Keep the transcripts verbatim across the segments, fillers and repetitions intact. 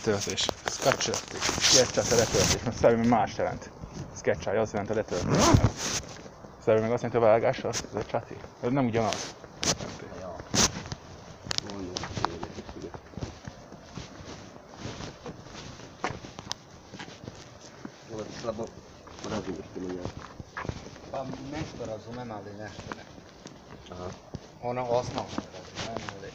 letöltés. Sketch-elték. Sketch-et a letöltés, mert Szabi meg más jelent. Sketch-elj, az jelent a letöltés. Szabi meg azt jelenti a vágással, ez a csati. Ez nem ugyanaz. Slabo razumiješ li ja? Pa nešto razumem, ali nešto ne. Aha. Ono osnovno razumem, ali...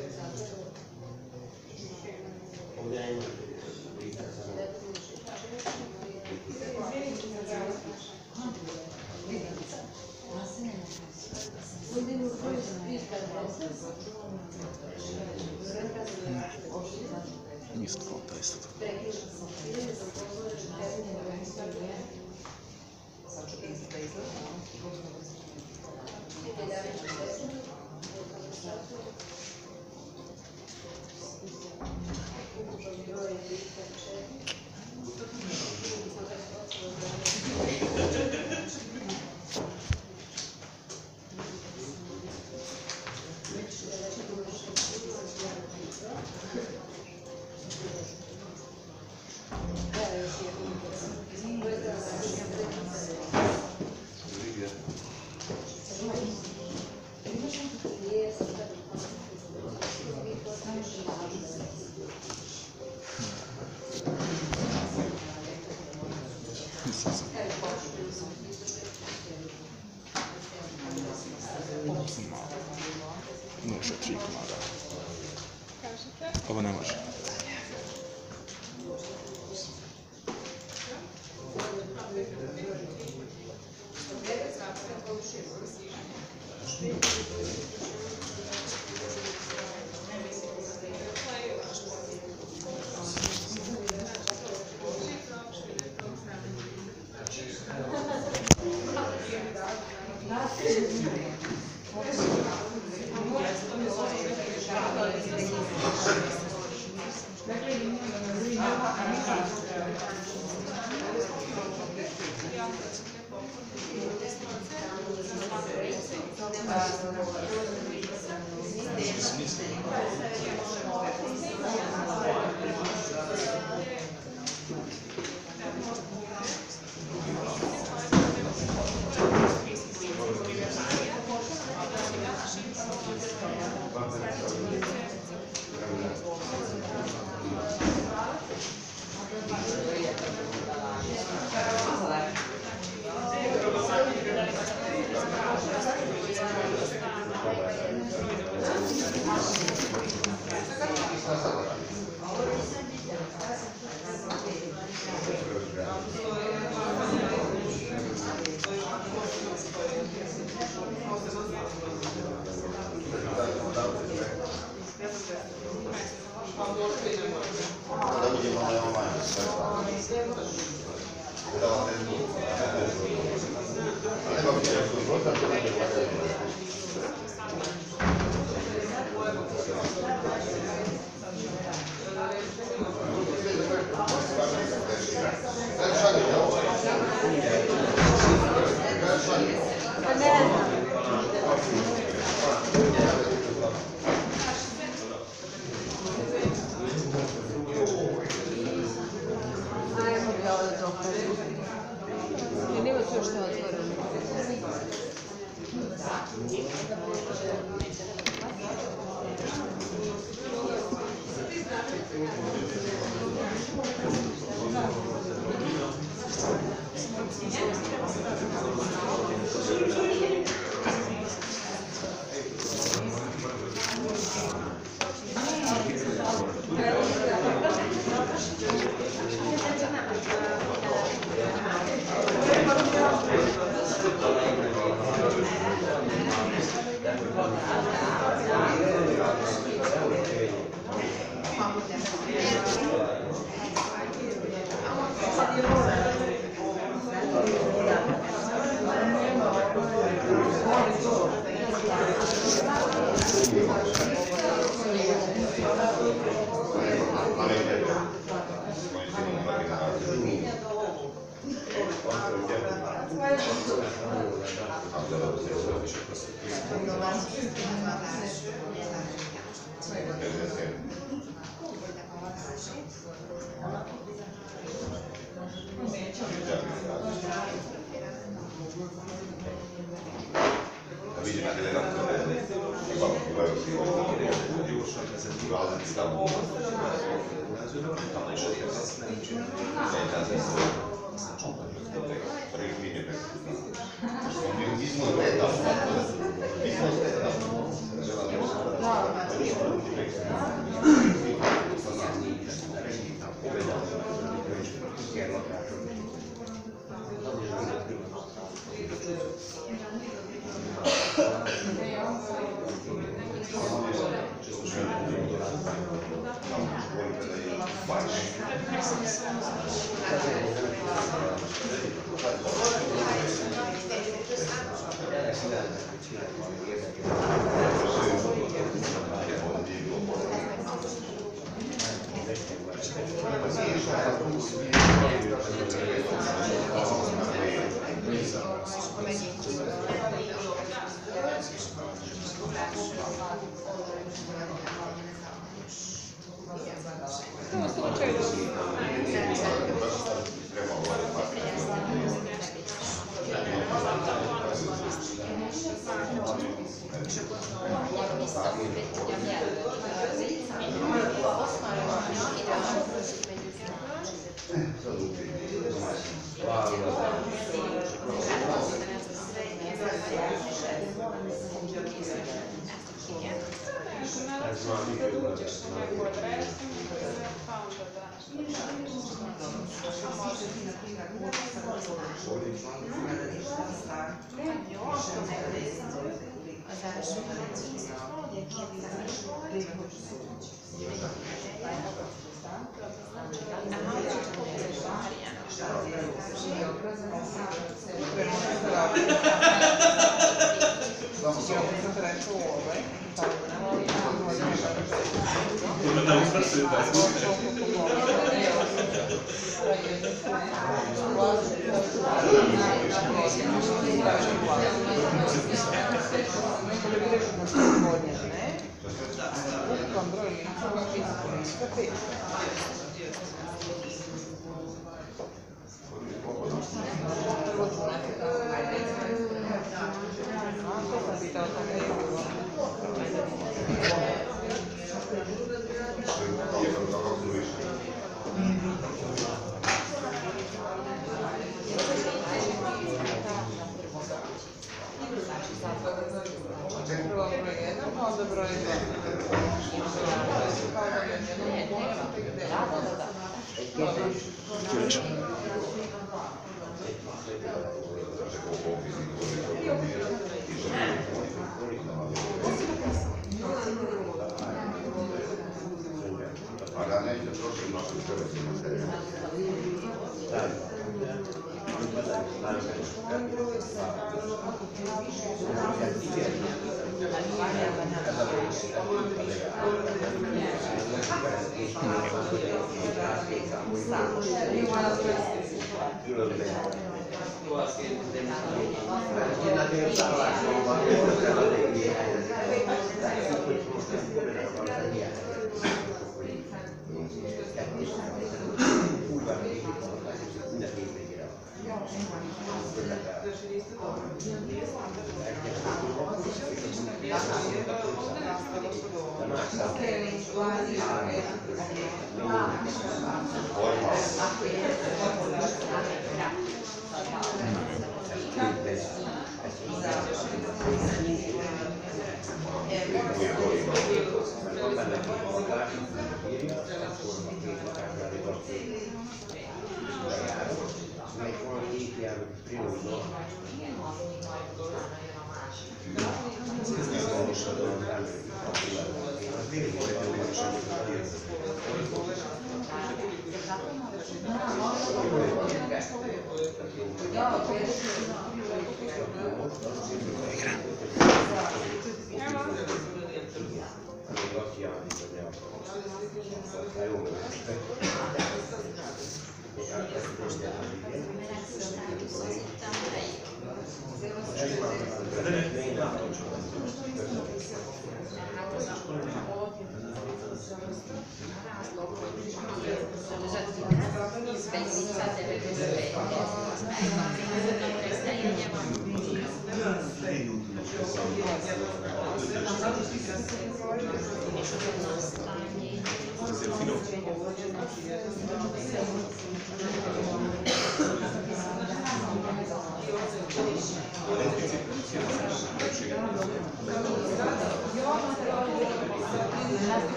Isto fonta, isto. Može tri komada. Ovo ne može. Da.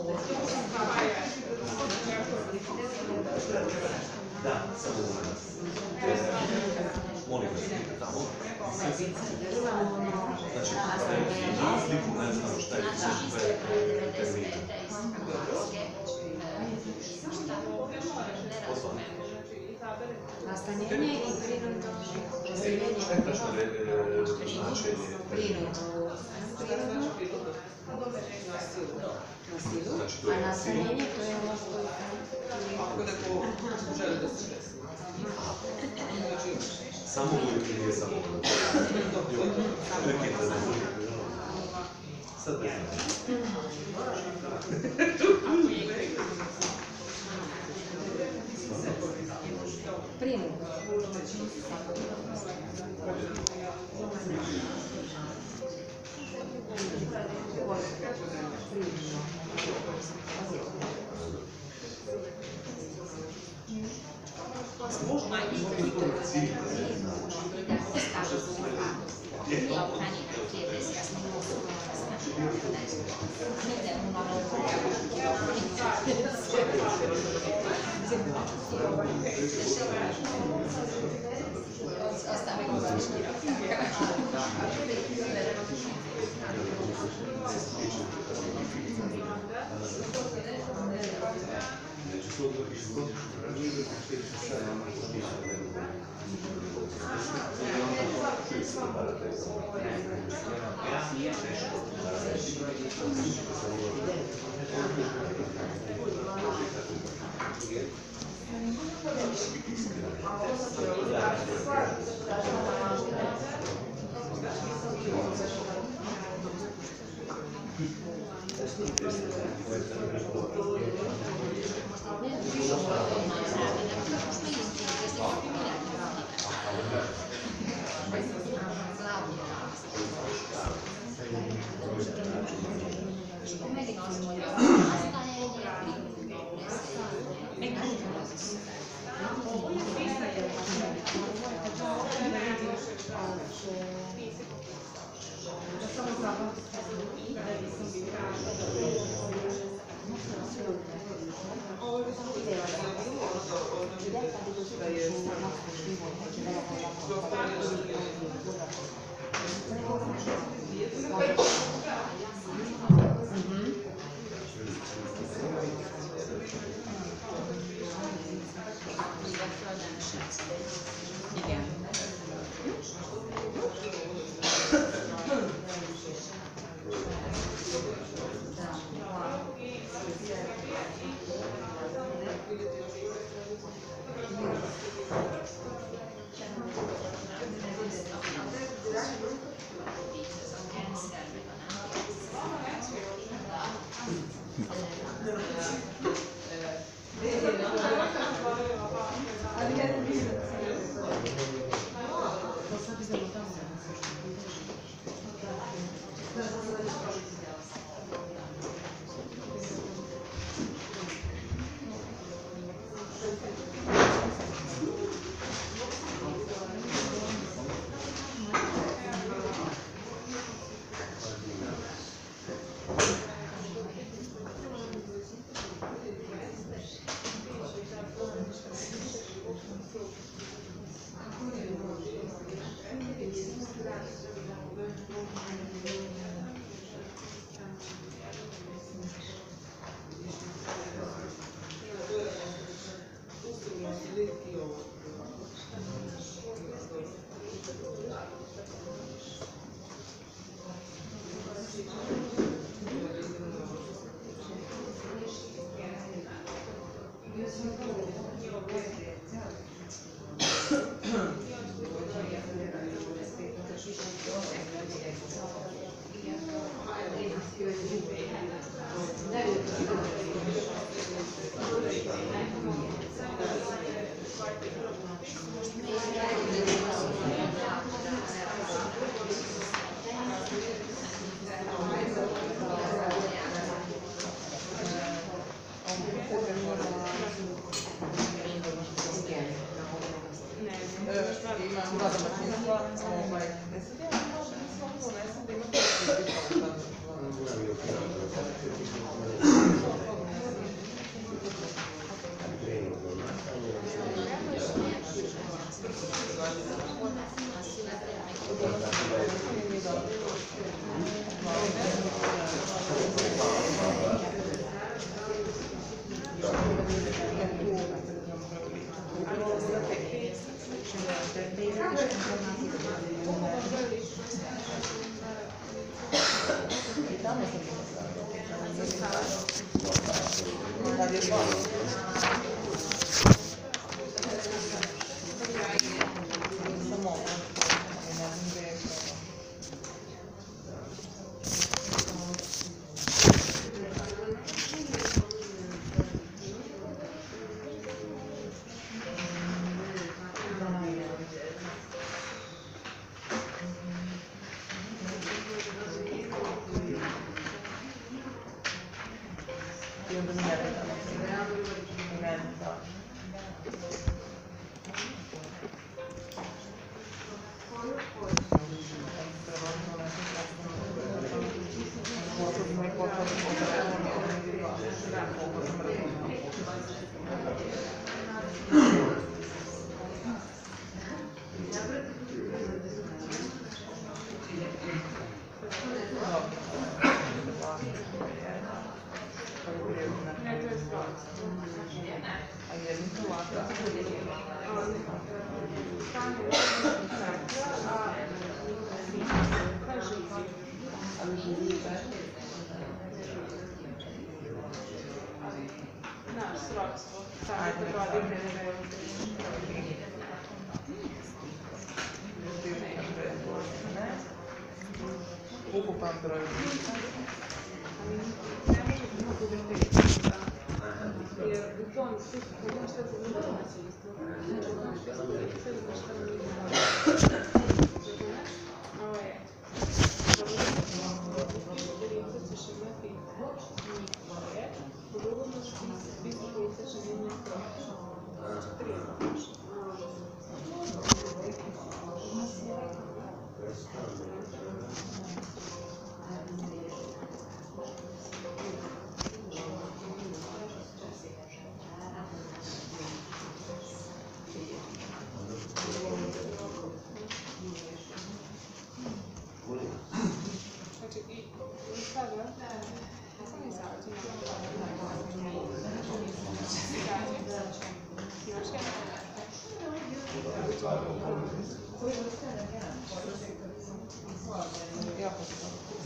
Molim vas, idite tamo. Znači, na sliku ne znam šta je sve termine. Nastanjenje i prirodno razvijenje. Šta je tačno značenje? Prirodno. Na silu. A nastanjenje to je ono što je... Ako neko želi da se desi. Samo uvijek ili nije samo uvijek? Prekite za uvijek. Sad ne znam. Prirodno. Thank you. Kad je zvao? Samo ovo. Ne znam gdje je to. I onda mi ne da. Ne da. Naš srodstvo. Ajde, radimo. Ukupan broj lica. Jer u tom smislu, kako što se znači isto. Ovo je. Lice ćeš imati njihove. U drugom spisku lice ćeš imati prošle. Tri prošle. Znači, i sada, sam i zavrati imaš jedan? Jako se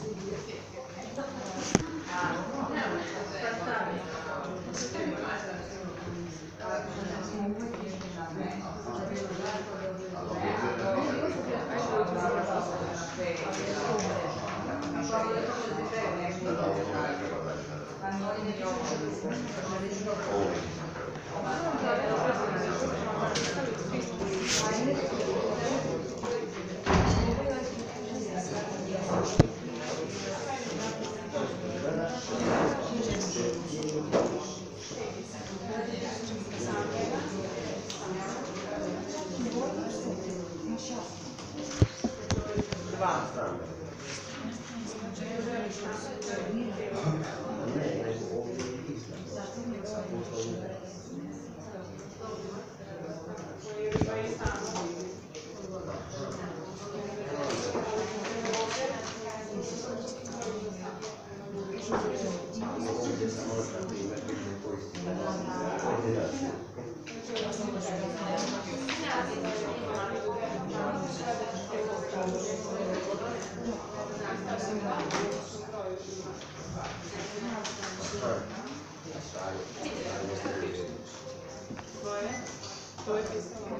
to je pisalo.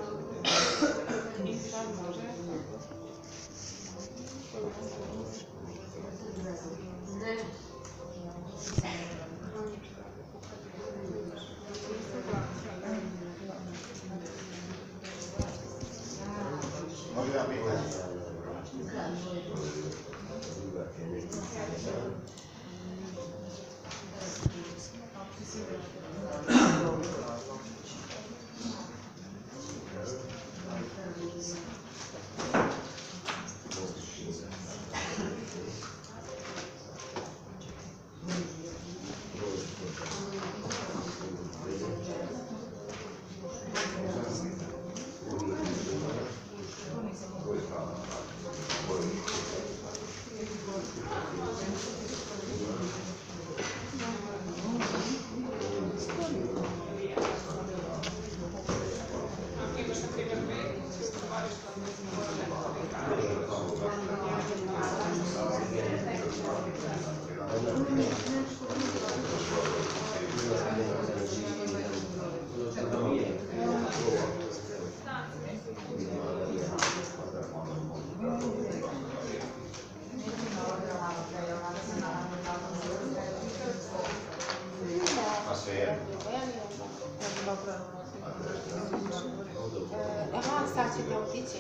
I sad može. Ne. Mogu ja pitati? Aha, sad ćete otići.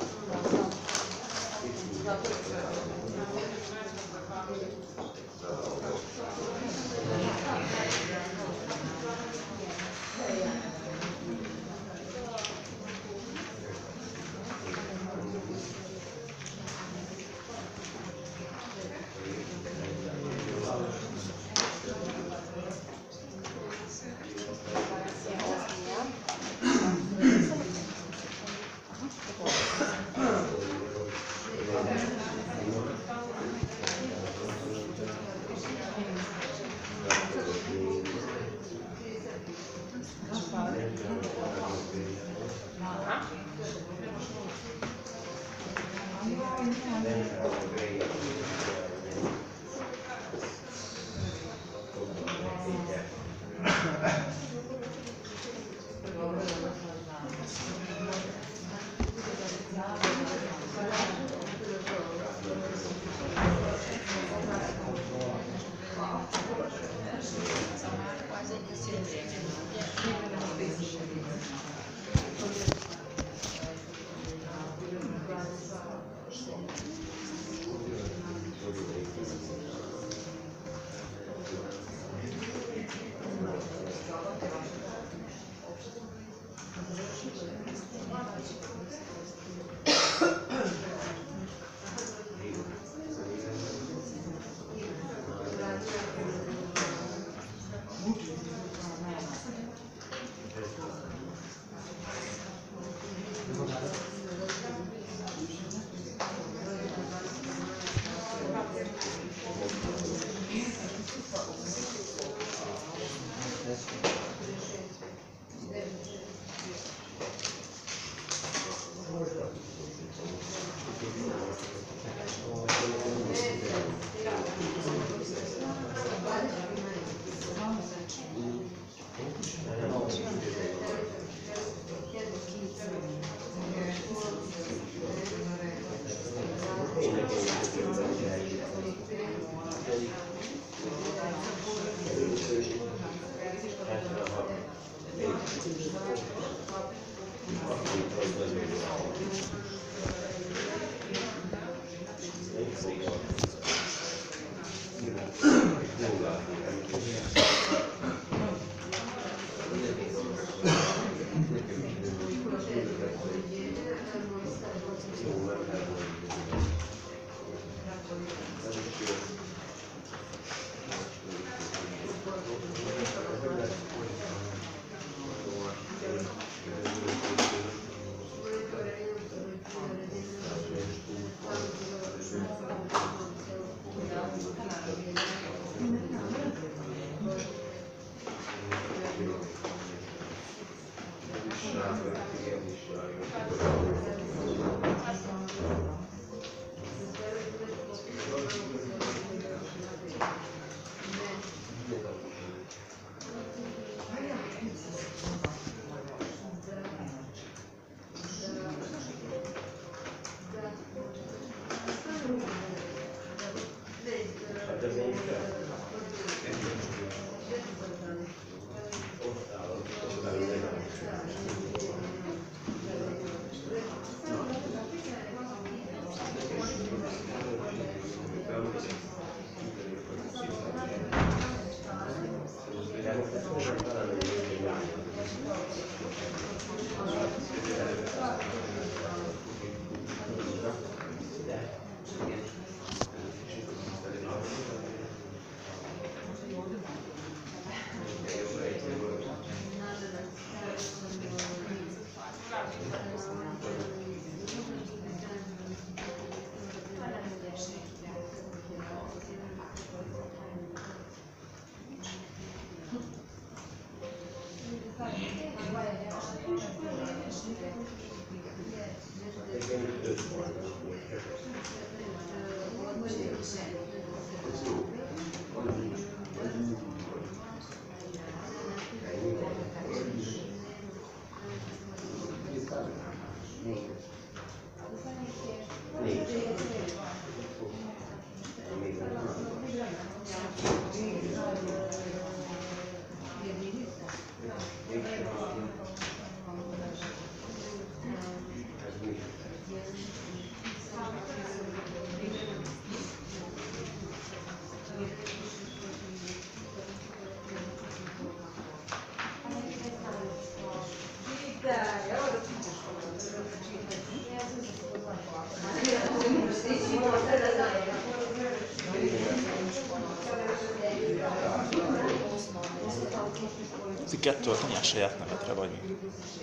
Laci kettől tenni a saját nevedre, vagy mi?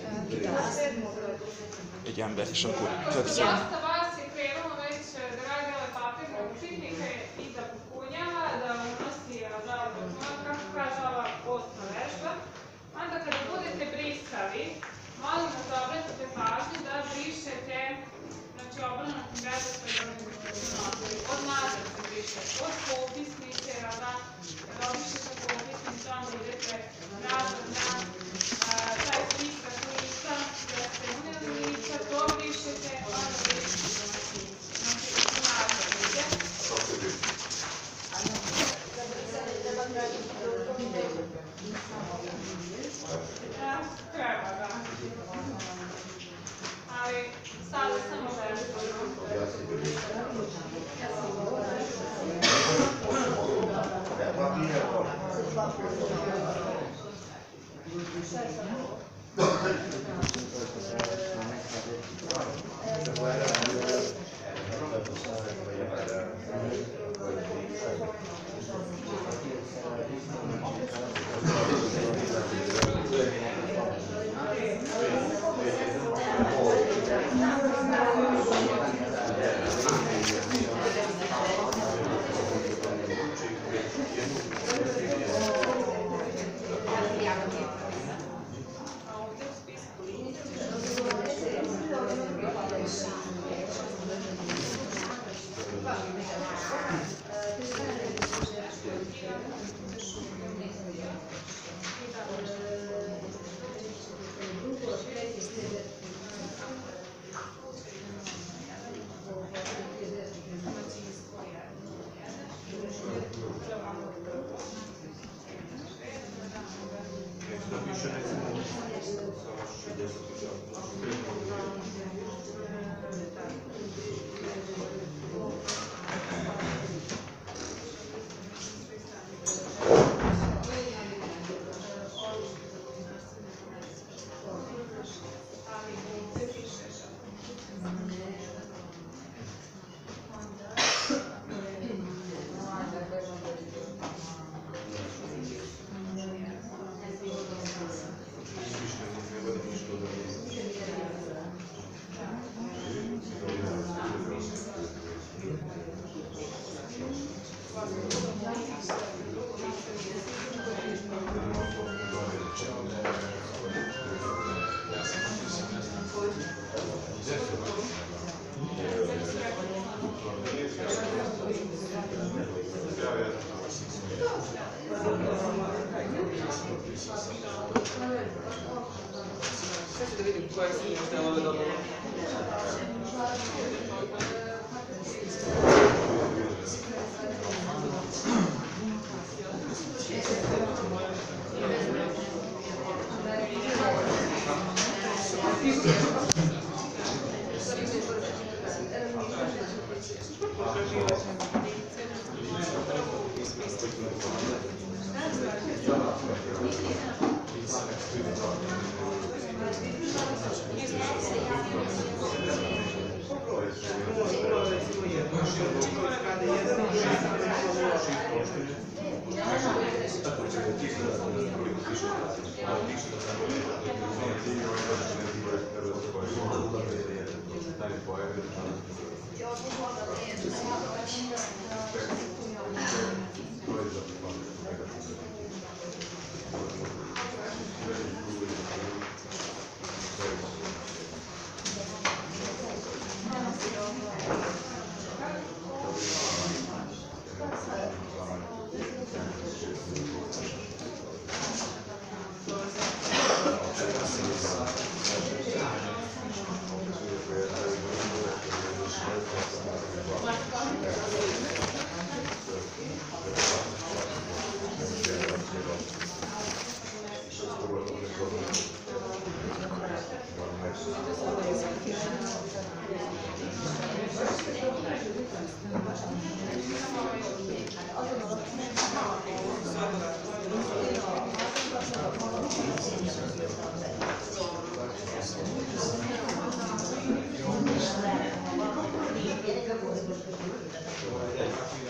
Egy ember, és akkor többször. Dosta vas je krenulo već da radi ove papirne upitnike i da popunjava, da unosi žalbe, kako kaže ova osma vežba. Onda kada budete brisali, molim vas da obratite pažnju da brišete, znači obrnutim redosledom od nazad se brišete, od popisnice, da kada obrišete popisnice, onda idete nazad na taj spisak lica, da ste unijeli lica, to brišete, onda brišete, znači nazad ide. Treba, da. Ali sada samo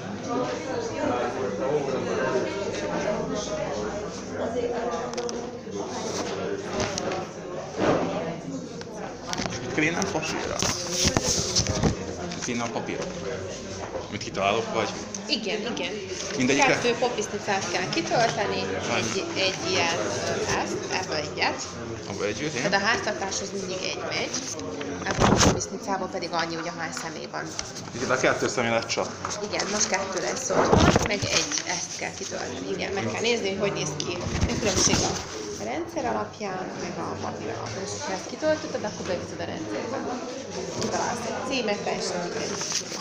Grazie. Krénen papírra? Krénen papírok? Mit kitalálok, vagy? Igen, igen. Mindegyikre? Kettő popisznicát kell kitölteni, egy, egy ilyen ezt, ebből egyet. Abba együtt, én? Tehát a háztartáshoz mindig egy megy, ebből a popisznicából pedig annyi, hogy hány személy van. Itt a kettő személy lett csak. Igen, most kettő lesz otthon, meg egy, ezt kell kitölteni. Igen, meg kell nézni, hogy hogy néz ki. A különbség a rendszer alapján, meg a papír alapján. És ha ezt kitöltötted, akkor beviszed a rendszerbe. Kitalálsz egy címet, teljesen mindegy.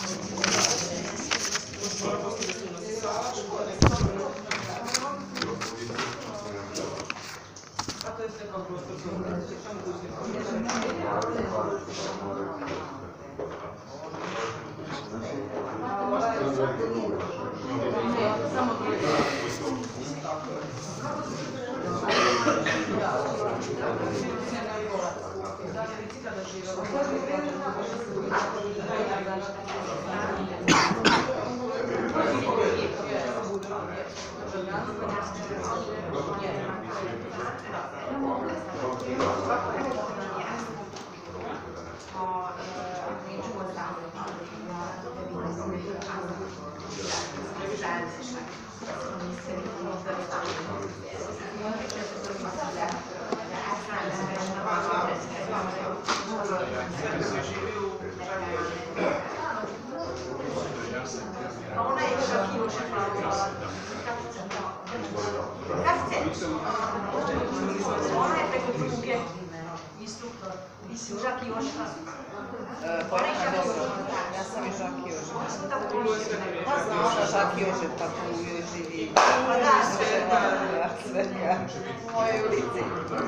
Ja sam i Žaki Jožina. Znam Žaki Jožin, pa tu joj živi. Pa da, Sveta. Sveta. U mojoj ulici.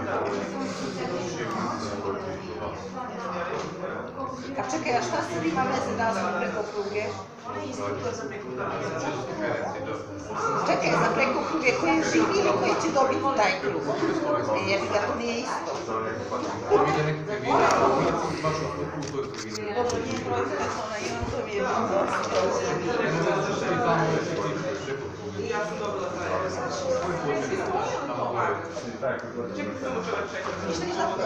A čekaj, a šta se ima veze da smo preko pruge? Čekaj, za preko pruge koji živi ili koji će dobiti taj krug? Jer da to nije isto. Dobro, nije broj telefona i on to mi je bilo. Ja sam dobila taj. Čekaj, samo ću da čekam. Ništa, ništa.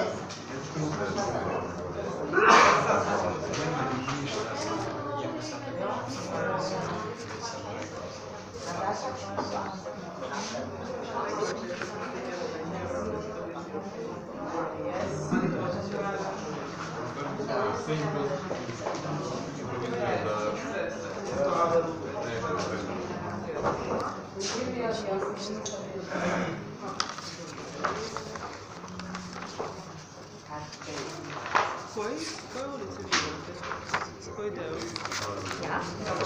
Koji? Koje ulice živite? Koji deo? Ja?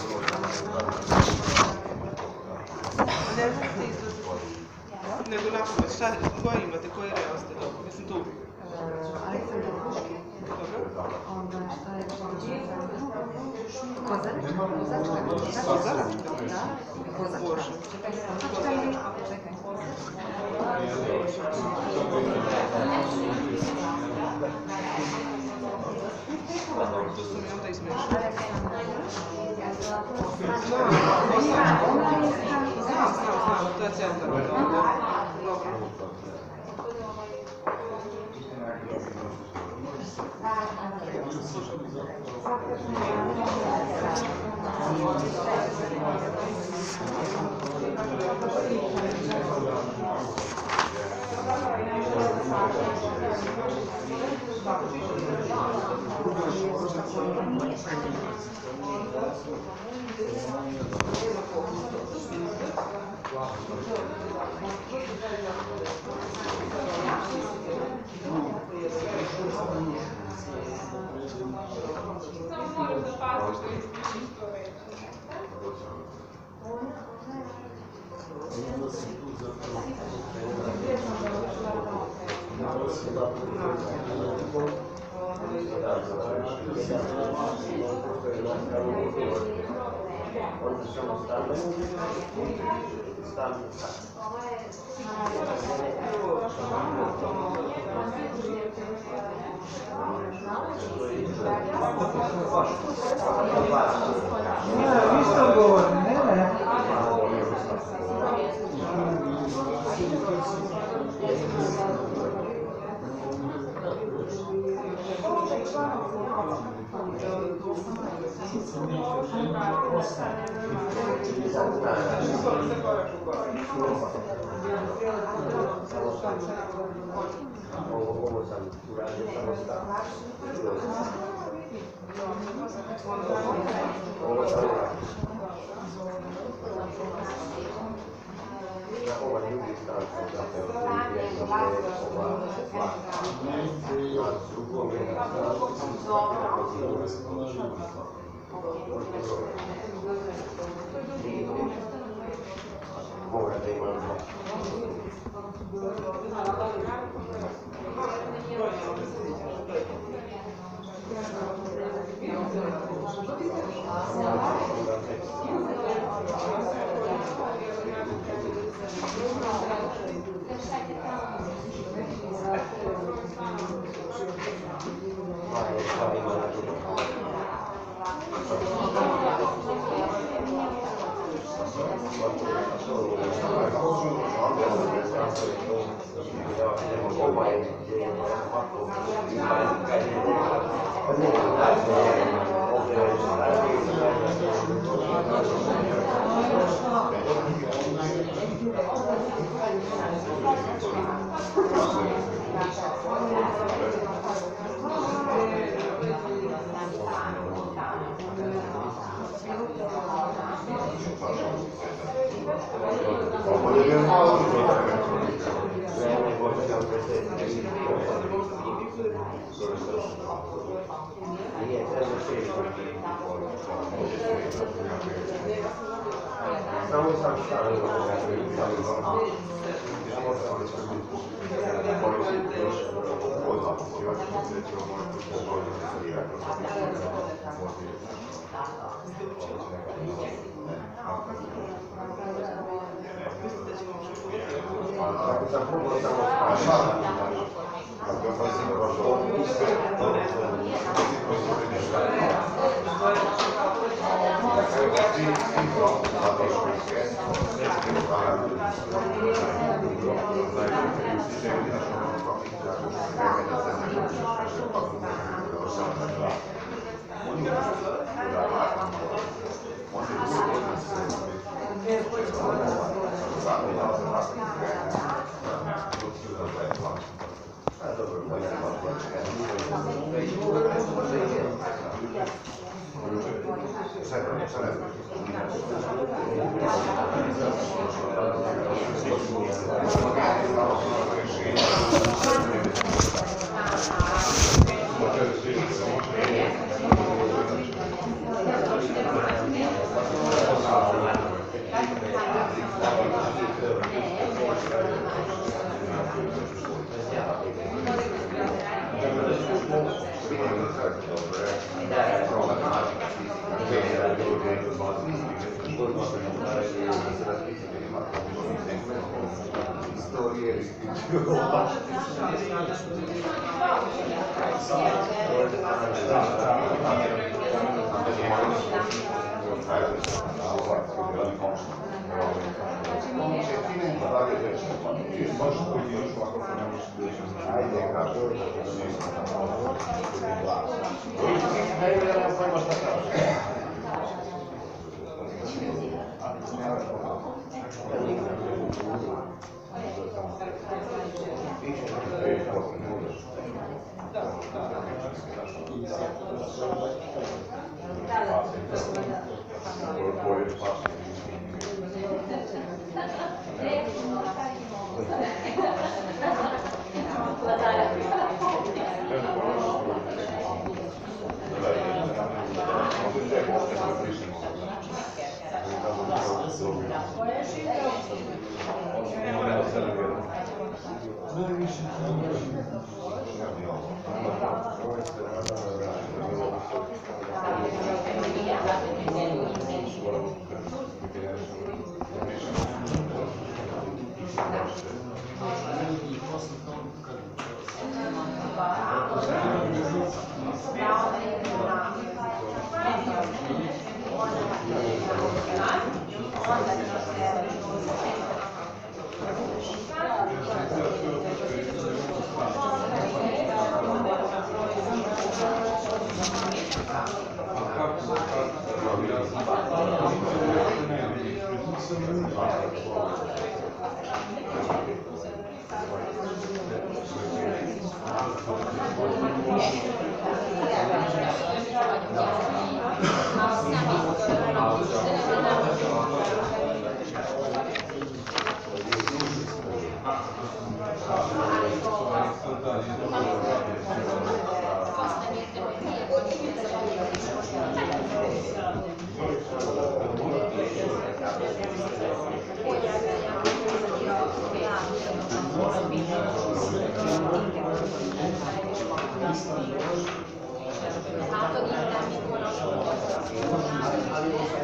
Ne možete izlaziti. Nego napamet, šta, koje imate, koji real ste dobro? Mislim tu. Aleksandar Puški. Dobro. Onda šta je Kozaračka? Kozaračka? Kozaračka? Da. Kozaračka. Čekaj, čekaj. To su mi onda izmešali. Znam, znam, znam, to je centar. Dobro. Samo moram da paziš da ispišeš to već. Ništa govorim, ne, ne. Thank you. Ovo sam uradio samo stav. Ovo sam na ovaj drugi stan sam zapravo ova dva. Na drugom je mora da ima samo sam stavio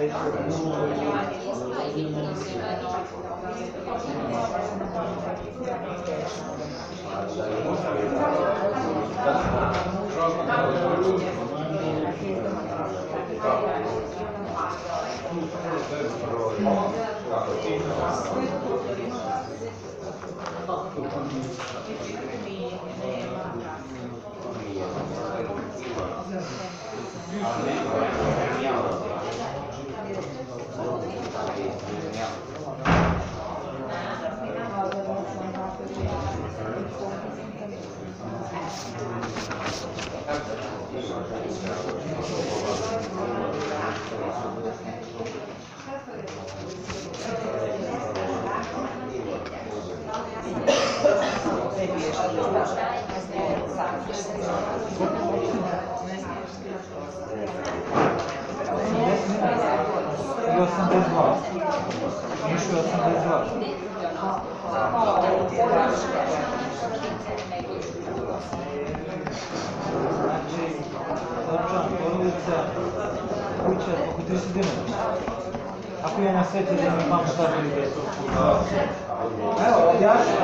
Ako je na svete da mi imamo stavili desu? Evo, odjašnjamo.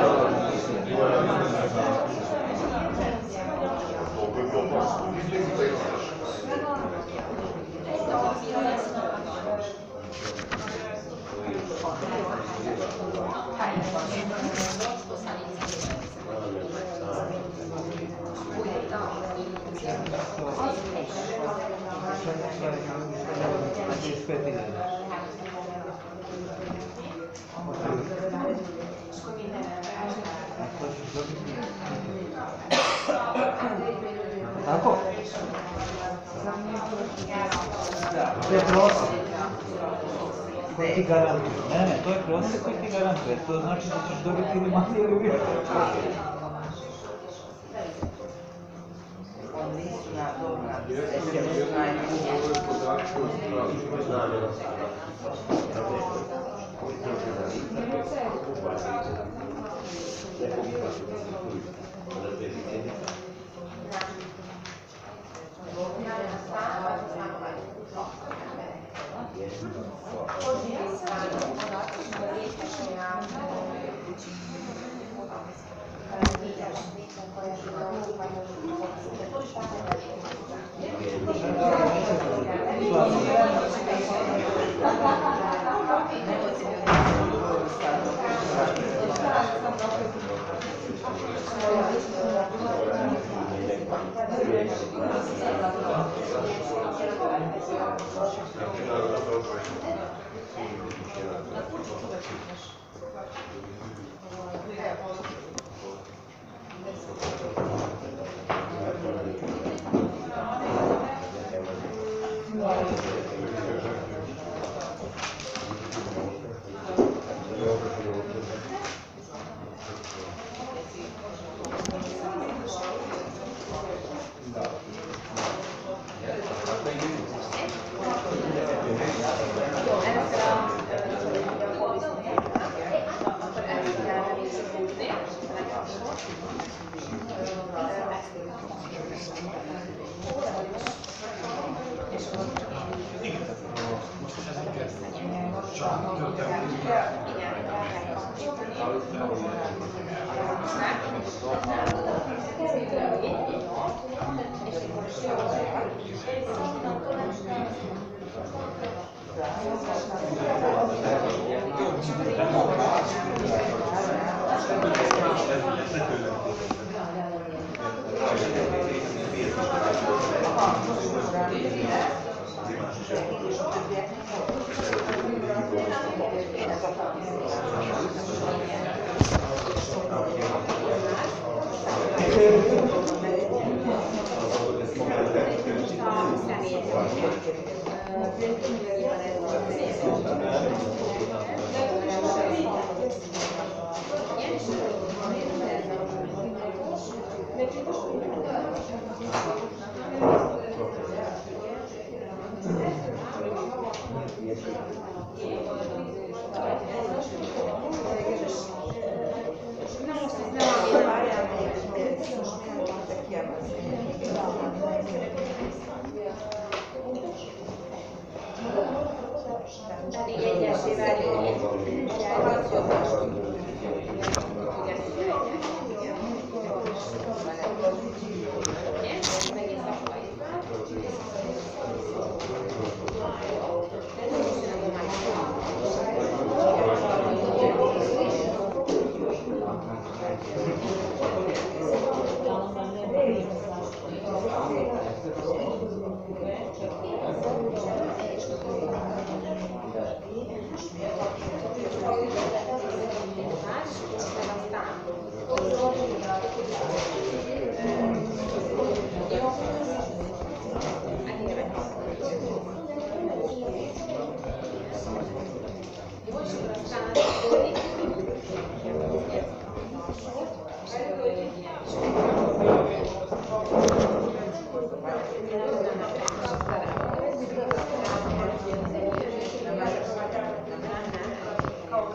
Tako? To je prosjek koji ti garantuje. Ne, ne, to je prosjek koji ti garantuje. To znači da ćeš dobiti ili manje ili više. Oni nisu na dobra, sve su najmanje.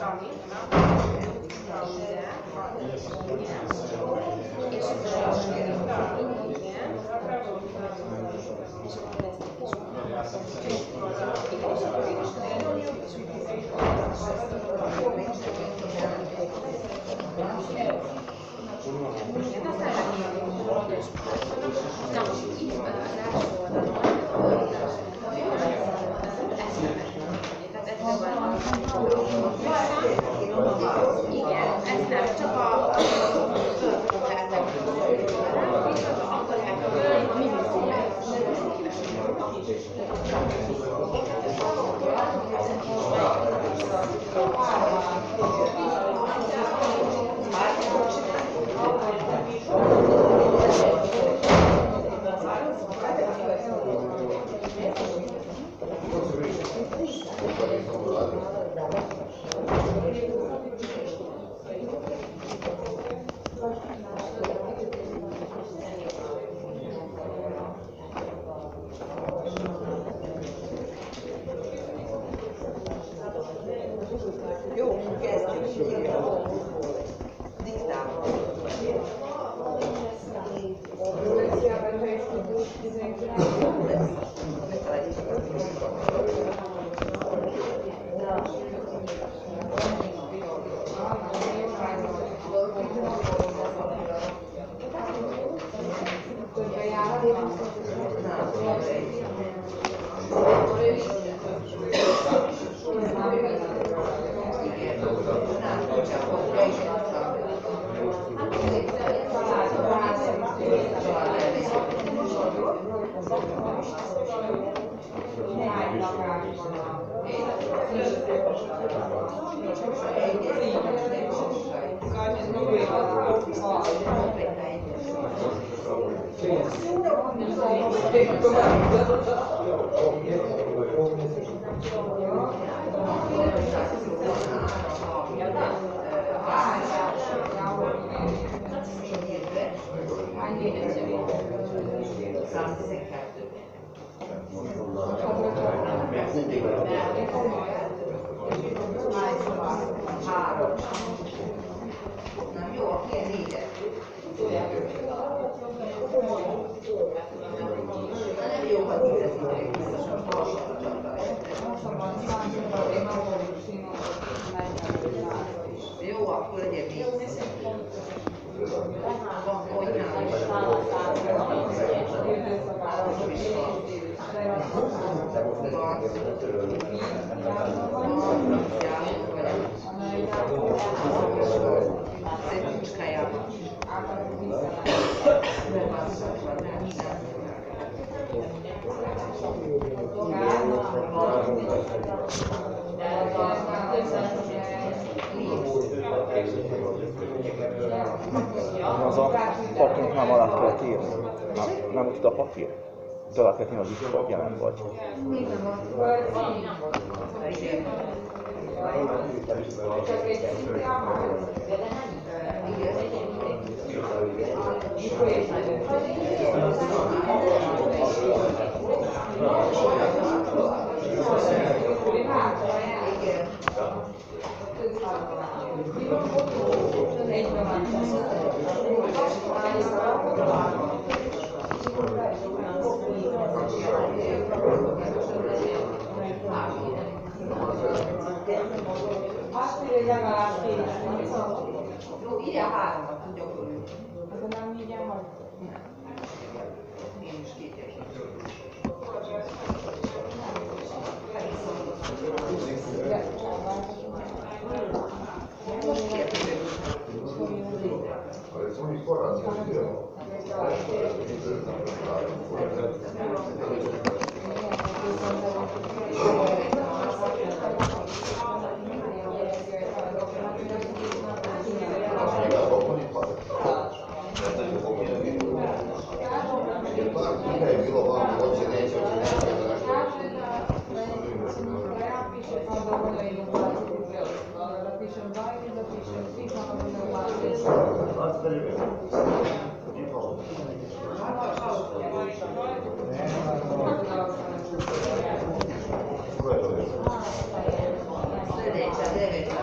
Igen, ez nem csak a történetek, akkor lehet, hogy Jó, kezdjük. Diktálom. Jó, akkor legyen négy. Van Az a papírnak nem alá kellett írni. Nem, nem úgy a papír? De alá kellett írni, hogy itt vagy, jelen vagy. Jó, ide a háromat tudok ülni. Az nem így van. Én is két egy. Sljedeća, deveta.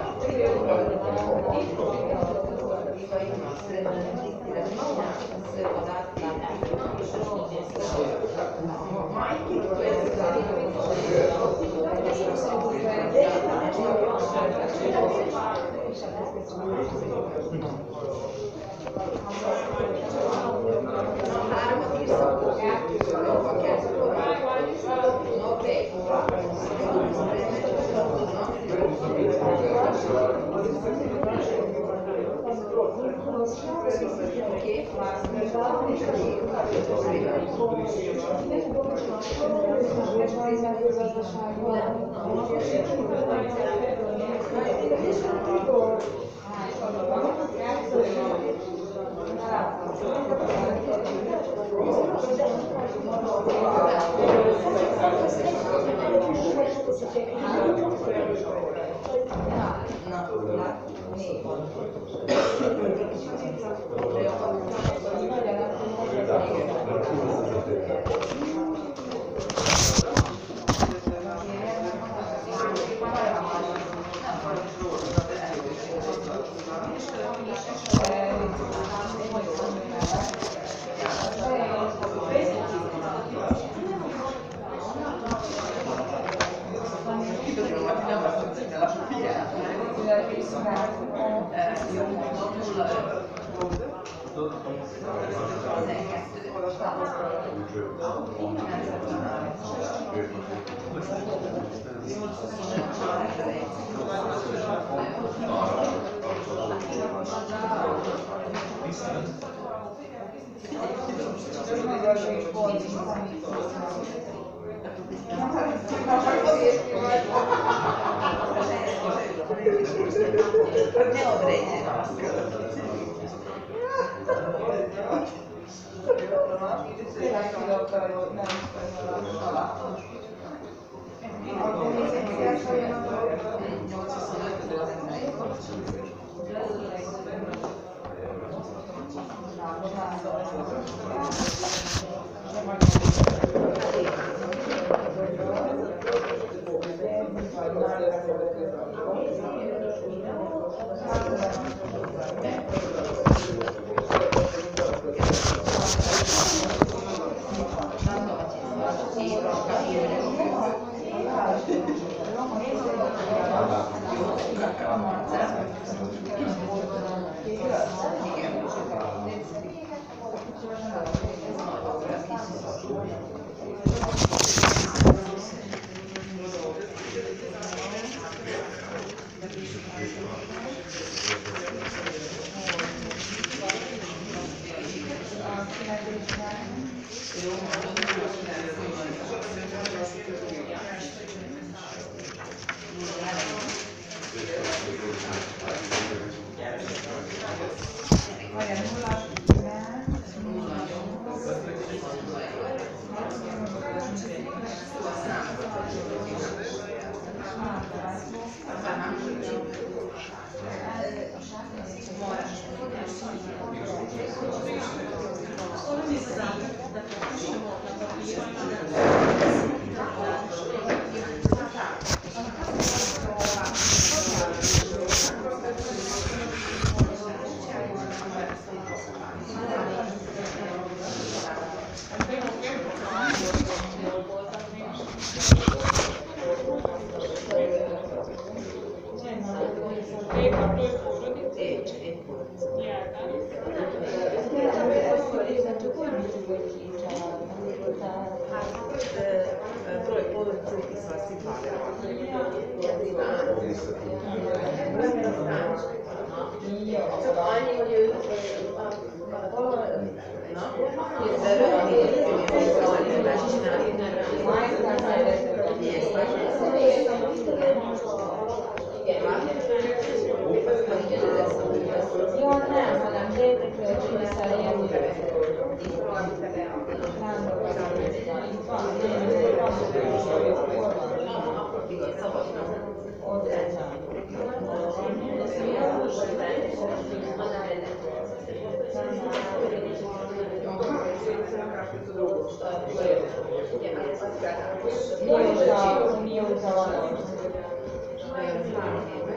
Nije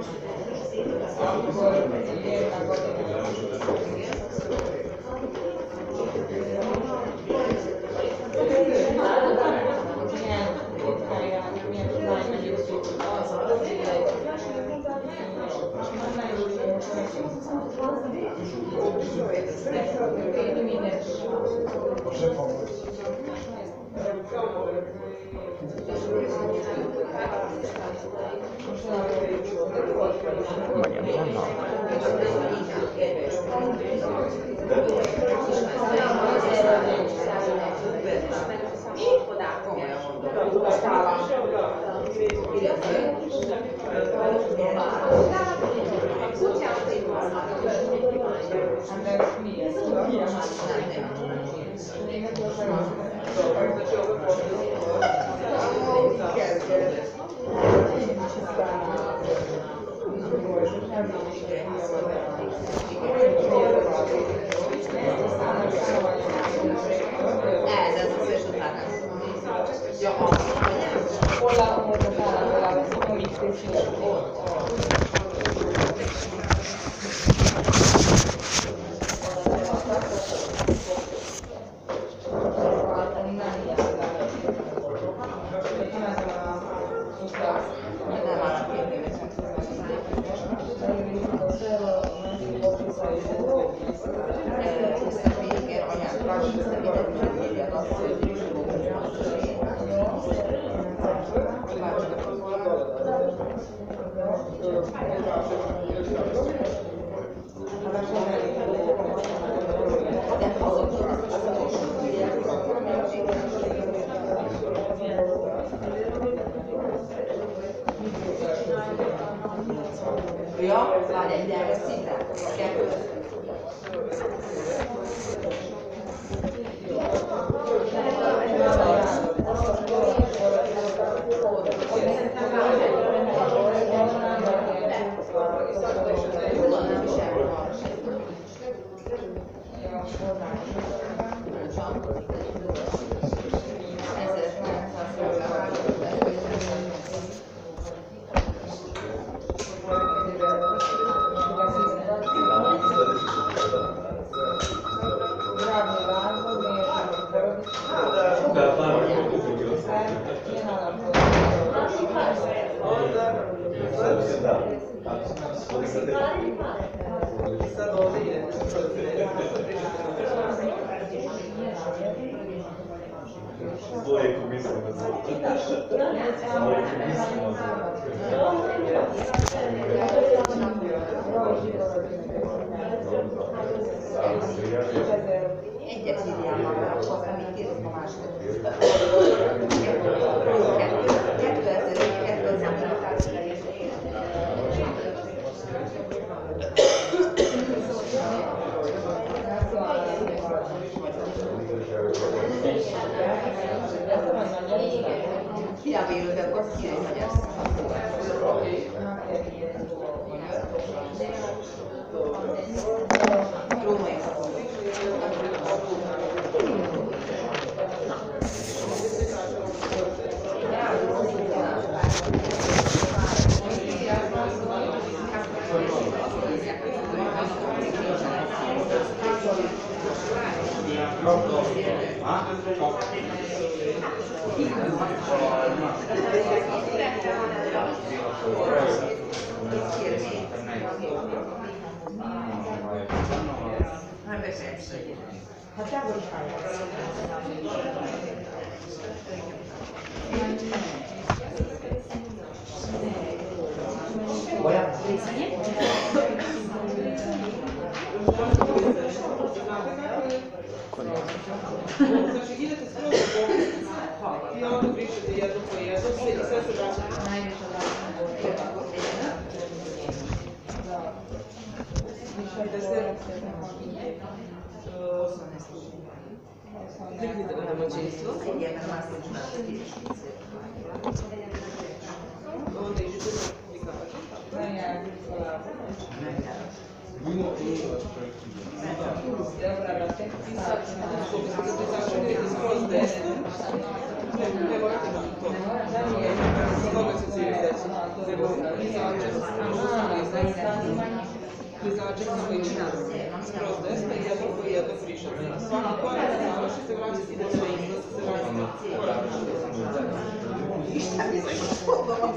Egyet írjál magához, amit írsz a második. Kiábélőbb, azt kérem, hogy ezt. Római Ha távol is Znači idete skroz u bolnicu i onda pišete jednu po jednu, sve se vraća. najviše Kliknite na domaćinstvo. Onda idete na aplikaču. I sad, što bi se idete skroz desno, ne morate na to. Toga se svi reći. Klizačica koji će skroz desno i jedno koji jedno prišati. Svaki korak se završi, se vraća se na svoj izlaz, se vraća na korak. Ništa mi se što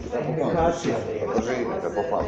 Komunikacija. Živite po planu.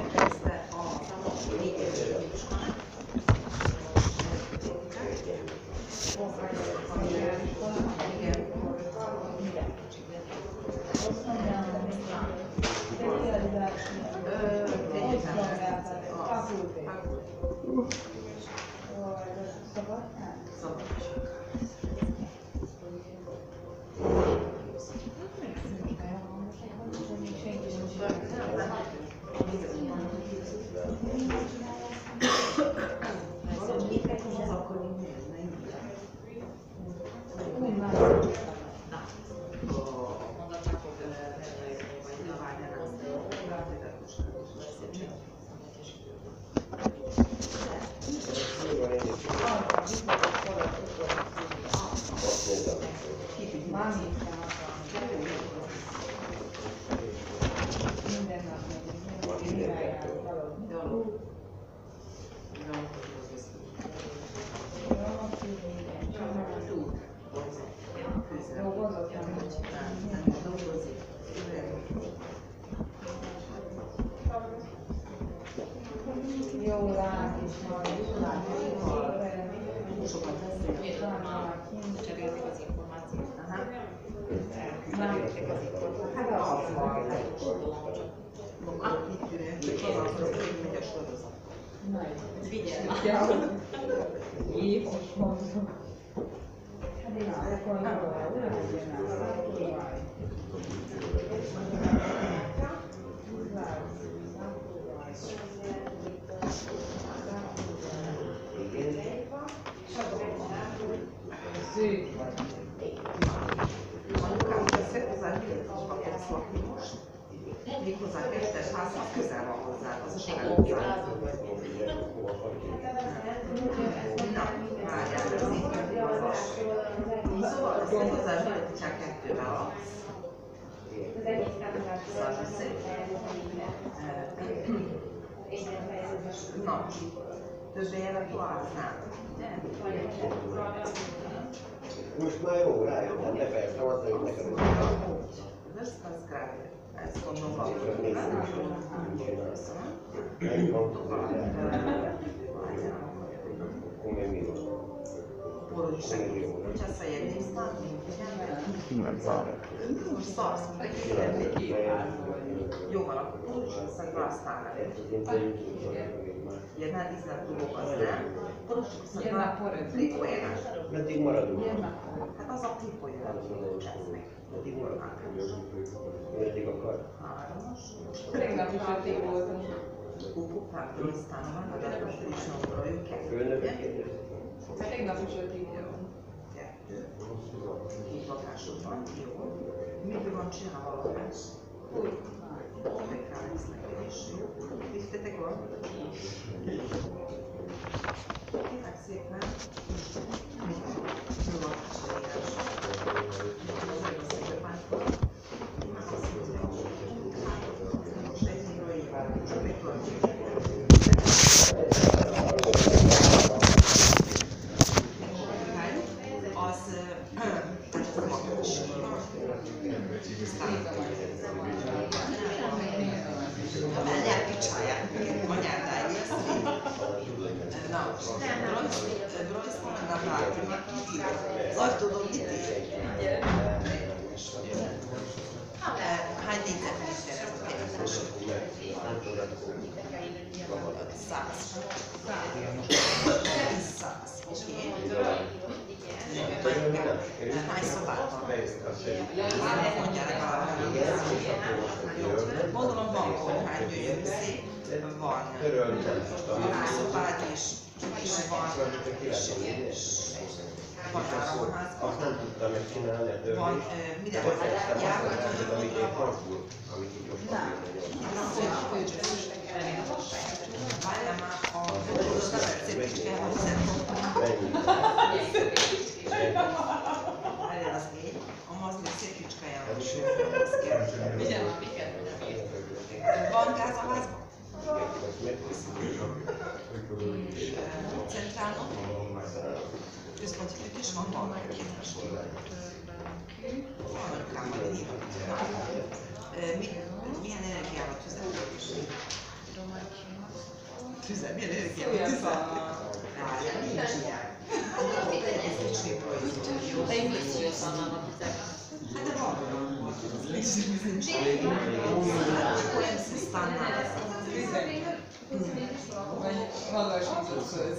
Méghozzá kettes házhoz közel van hozzá, az a saját. Na, várjál, ez így megmozas. Szóval azt méghozzá zsarítják kettővel alapsz. Szóval szép. Na, többé jelet továbbnál. Most már jó, rájöttem, ne persze, azt mondjuk nekem. Összkaszkálja. Ezt gondolom kapcsolatban. Сейчас я не встану. Nem várok. Most szarsz, jó van, akkor porucsot aztán jedna dízeltúrók az nem. Porucsot szakra tripójánás. Meddig maradunk? Hát az a tripójánás. Meddig maradunk? Meddig akar? Hármas. Tegnap is ötig voltunk. Hát aztán van, de most is nombra ő kettő. Hát tegnap is ötig jön. Kettő. Két lakásod van, jó. Még van csinálva a lakás? Úgy. Meg kell lesz neked is, jó. Tisztetek van? Kérlek szépen. Jó lakásra írás. Az egész szépen. Most egy hívó évvel. Mikor? Azt tudom, mit ér? Hány négyzetméter ez a tényleg? Száz. Száz. Oké. Hány szobát van? Mondják legalább. Gondolom van konyhány, gyönyörű szép. Van szobád és van van áramház. Azt nem tudtam megcsinálni a többit. Van, mire van? Járvány, amit én Frankfurt, amit így most várjál már, a az nem egy szép kell, hogy szentottam. Várjál, az négy. A mazlik szép kicskáján van sőt, az kell. Van gáz a házban? Centrálon? Központi fűtés van, van már képes. Van anyukám, majd írhatja. Milyen energiával tüzelődés? Tüzel, milyen energiával tüzel? Várjál, nincs ilyen. Ez egy csépoljuk. De emissziós vannak a tüzek. Hát de van. Akkor ez sztannál. Valósított köz.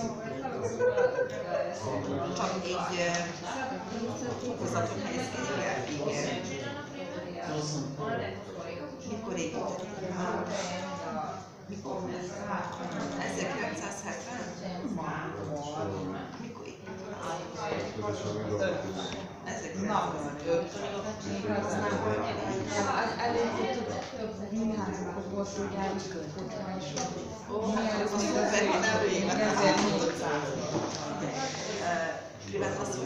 Csak így fokozatot helyezkedik el. Igen. Mikor építették? Mikor? ezerkilencszázhetven? Mikor építették? ezerkilencszázöt. Az nem olyan. Az illetve az,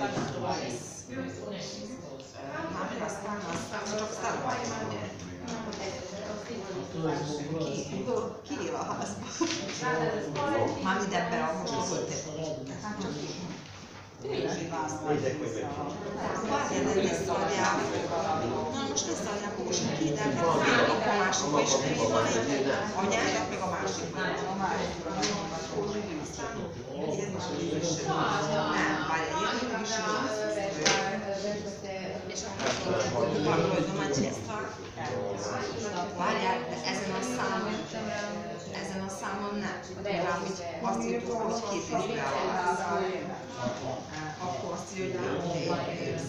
már aztán az csak számolj már nyert. Ki él a házban? Már mindebben a most az ötlet. Hát csak így. Várjál, de ne szarjál. Na most ne szarjál, akkor most ki, de akkor a másikba is van egy anyája, meg a másik. Nem, várjál, ilyen is várjál, de ezen a számon, ezen a számon nem. Mivel azt írtuk, hogy két évre akkor azt írja, hogy két évre.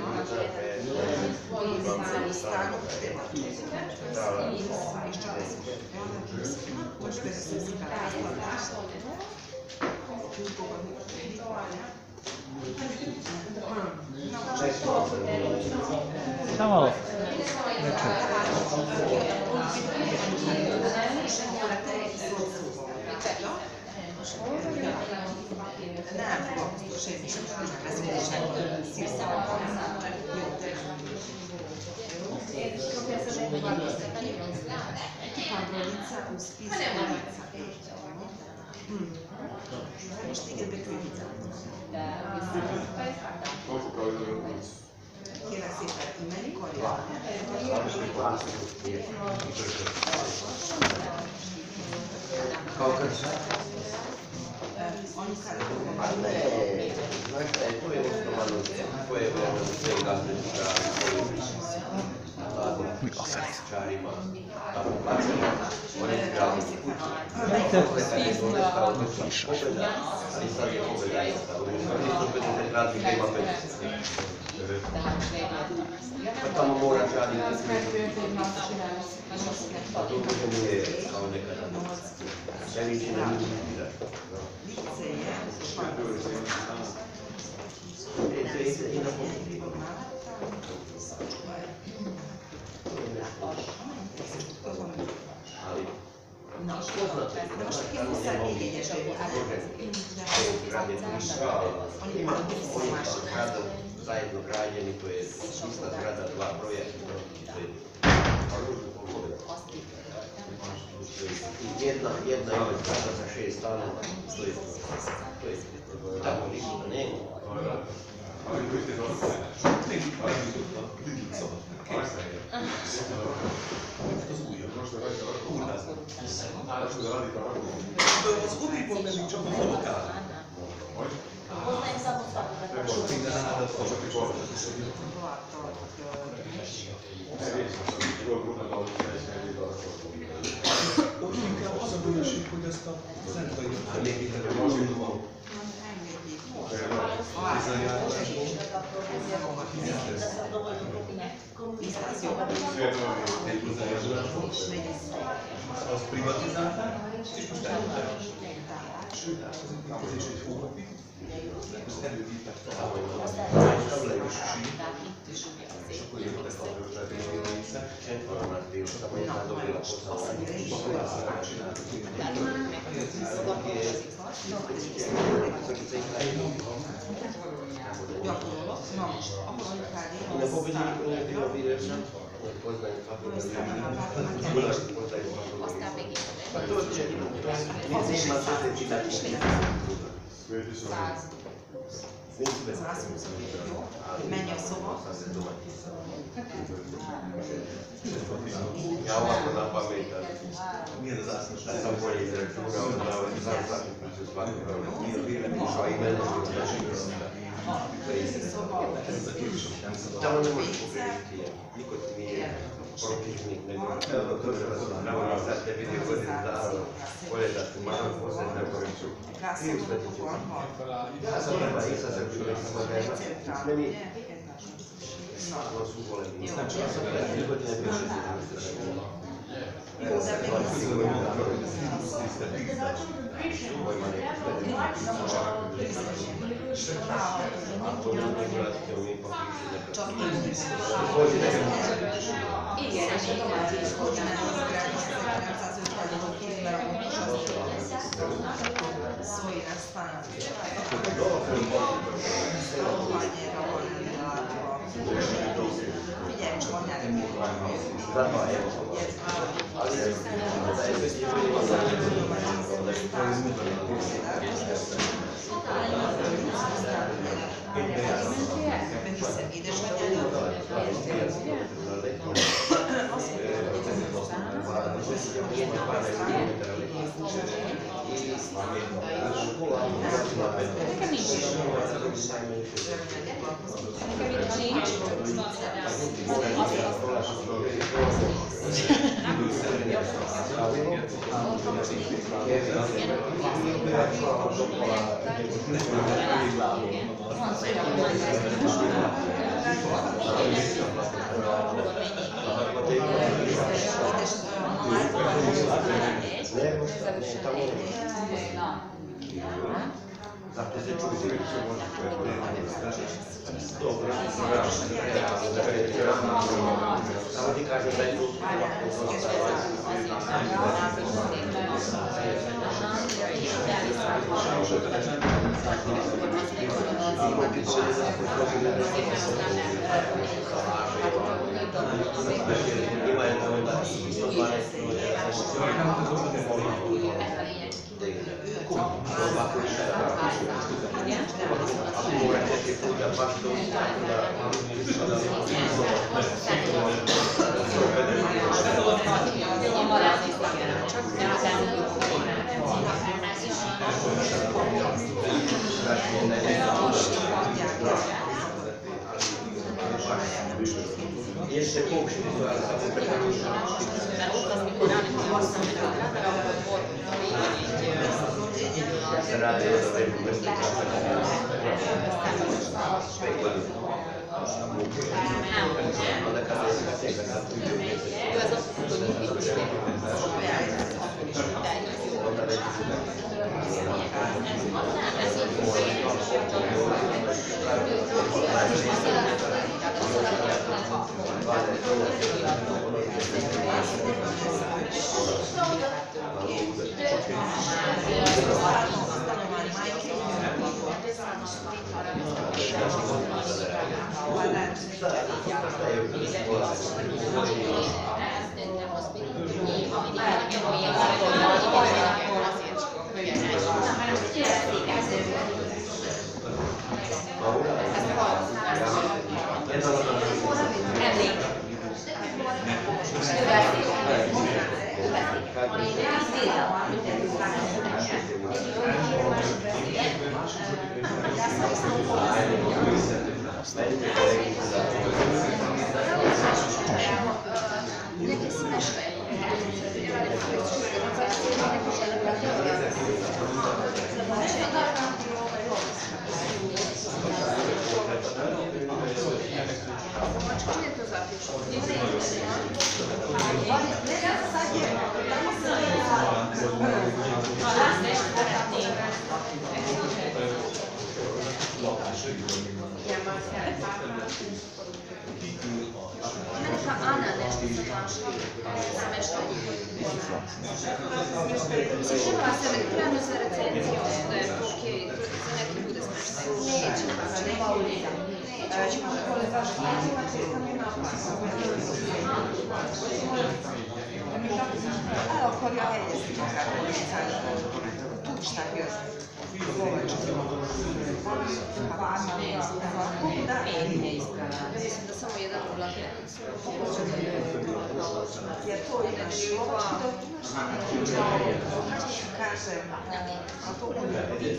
És csak ez most beszélsz a háztartást. Samo. Nem foglalkoztó semmi sem, ez mindesen szívszavakban. Most téged beküldítem. Kérlek szépen, melyik karja? Mi a fele? Facciamo ora già di sei vicino a Na, de most aki muszáj négy egyes zajedno građeni, to je sustav grada dva projekta. Jedna, jedna ima zgrada za šest stanova, to je, to je, tako ništa nema. Ali to je Zgubi po meni čo to lokálne. Poznajem samo svakoga. Ott inkább az a bőség, hogy ezt a zentai épített gondolom. Azt privatizálták, és most elmondták. Sőt, az építkezés egy hónapig, ezt elővített a leges sír, és akkor jöttek a történelmi része. Gyakorolok, na most, ahol anyukád él, Ne powiedzili kolektywa widoczna, Poznań Aztán még itt. A to nie ma sensu czytać. száz. Sasvim sam jo, menja soba. Ja ovako na pamet, da sam bolje izračunao, da sam zaključio svaki problem. Išao i mene tamo ne možeš pogledati, niko ti nije protivnik, nego ne možeš sad te vidio godinu dana, bolje da ti malo posle ne poriču. Ti usvetiću. Ja sam prva i sad sam čovjek moderna, meni ono su golemi. Ja sam prva tri godine bio šest godina. Evo sad dvadeset godina pojma nekog ako ne pogledate mi popiši nekako. Svoj rastanak. Widziałem członiary. Zato se čuje što može dobro, samo ti kažem da je tu ima jedna onda i sto dvanaest ovako išta ako mora četiri puta baš to Jeszcze punkt, ale samo pytanie. Radio da vedo queste cose. Onda kada se ga tega na tu onda već Ana nešto se traži, nameštanje. Sušava se elektranu za recenziju, da je okej, za neki bude smeštaj. Neće, znači nema ulija. Neće, ćemo škole zašto nema, često nema opasno. Evo, korio je jesti, kako je Šta još? Da, Mislim da samo jedan ulaz. jer to imaš ova, kaže, a to bude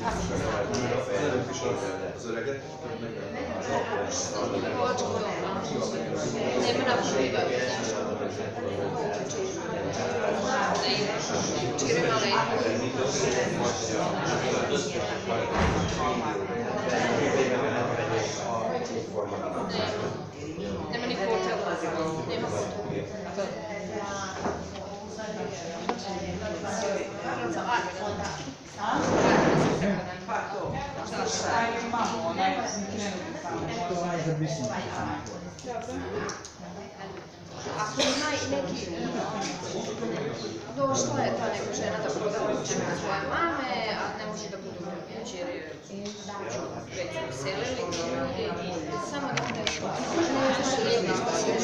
Nema napraviva. Čire male. Nema ni hotela. Nema hotela. pa to. Šta je malo, onaj krenuti Ako ima neki, došla je ta neka žena da proda kuće od svoje mame, a ne može da budu kuće jer je već se uselili i samo da ne znaš li ništa se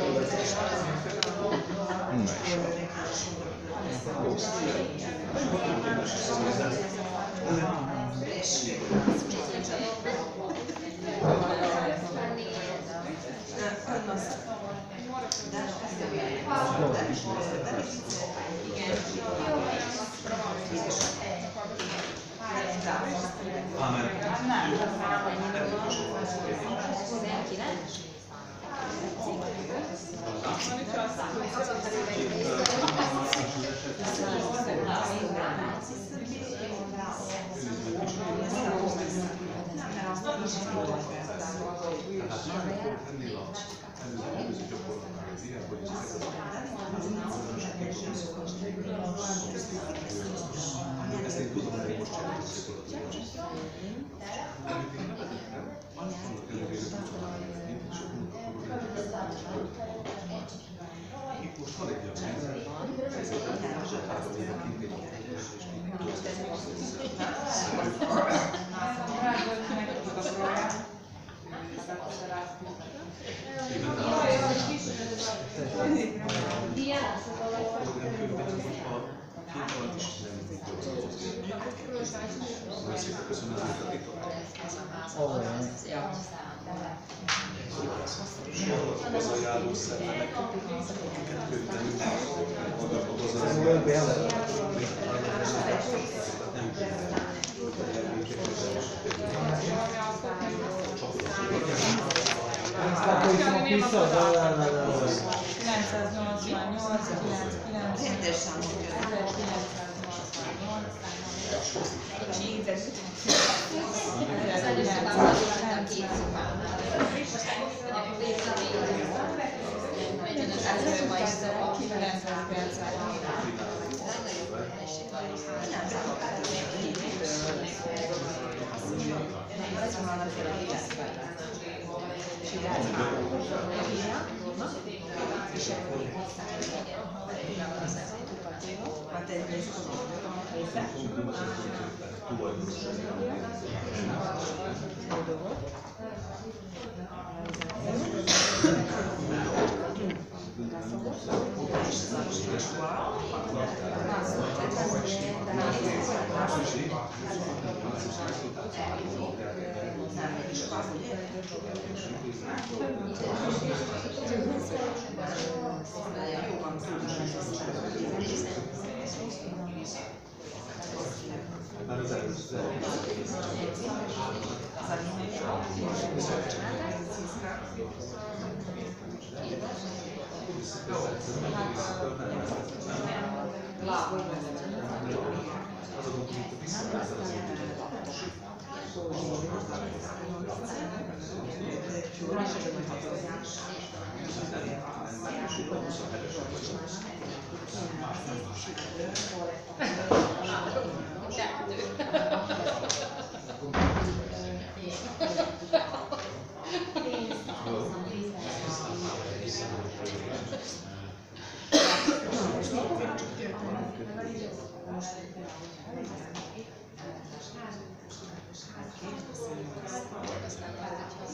Koji sam opisao, da, da, da, da.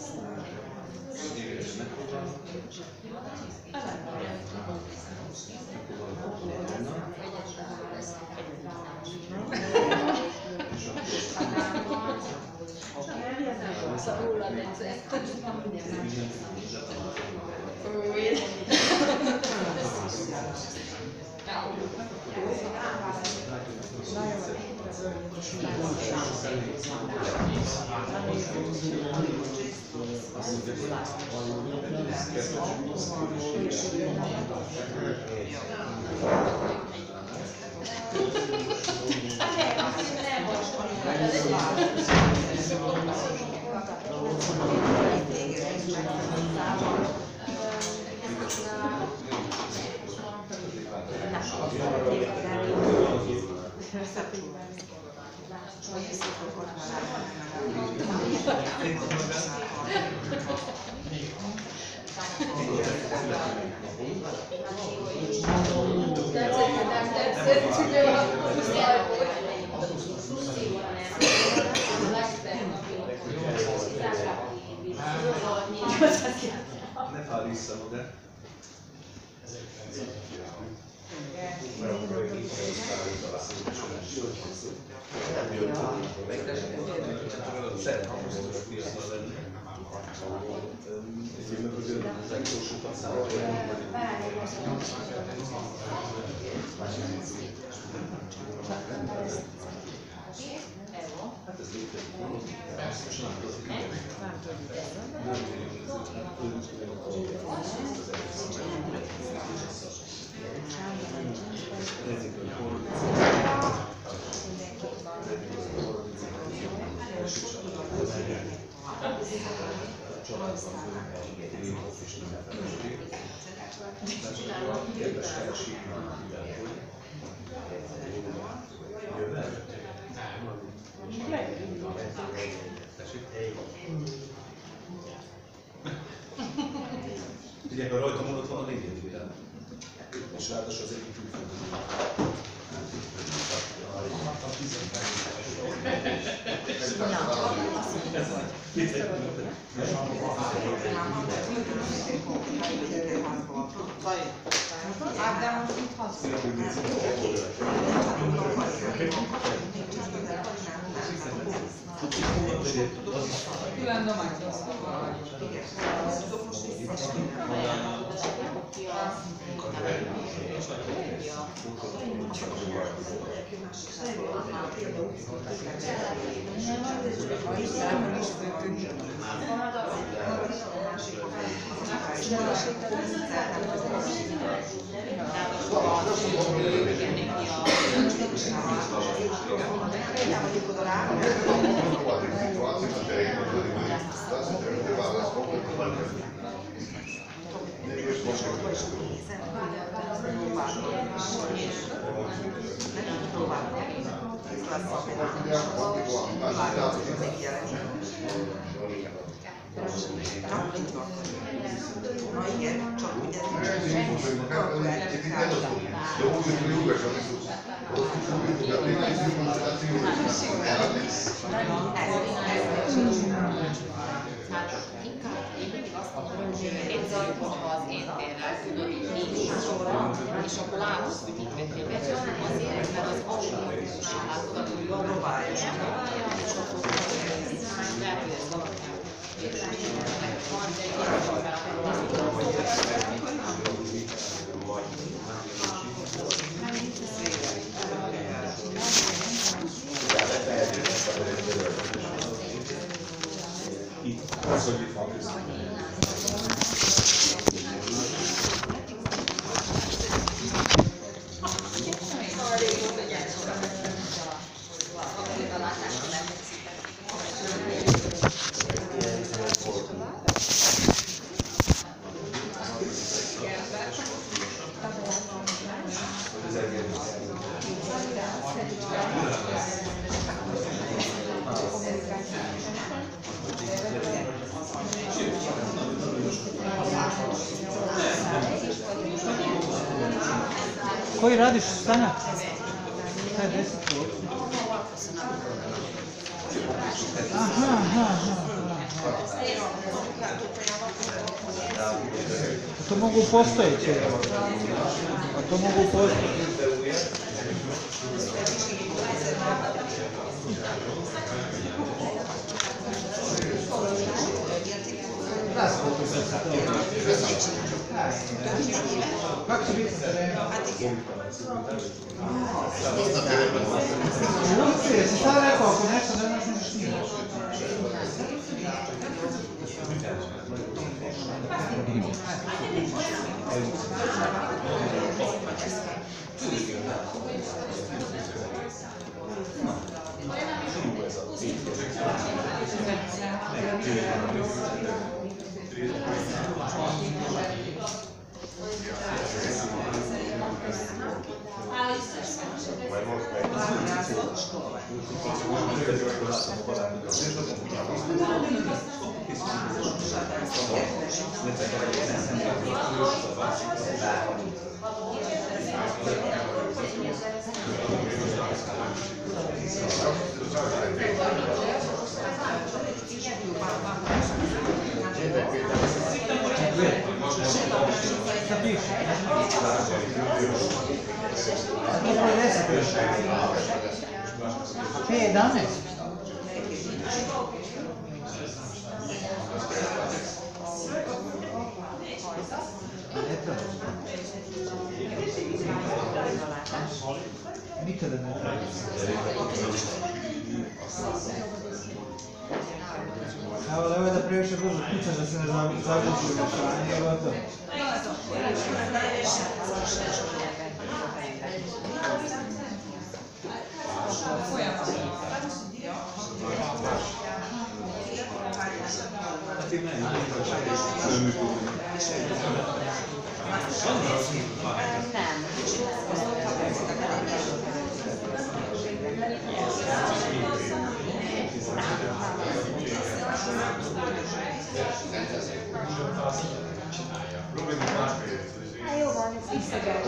Thank you. Ne fa rissano, ne? Ugye, ha rajtam ott van a lényeg ugye? És ráadásul az egyik külföldön. Külön dományos. No igen, csak ugye az én térrel, tudod, így nincs sorra, és akkor látod, hogy mit vettél be, azért, mert az automatikusan látod, hogy jól próbálja, és akkor lehet, hogy ez valaki. Van, de egy Itt, az, hogy itt van közben. Koji radiš, Sanja? Kaj, gdje si to? Aha, aha, aha. To mogu postojeći. A to mogu postojeći. Da, Kako će biti sa terenu? U ulici, jesi sad rekao ako nešto da nas nešto snimaš? P jedanaest. Nikada ne treba. Evo da je da previše brzo kućaš da se ne završi u rešanje, evo to. A jó van, ez visszagált.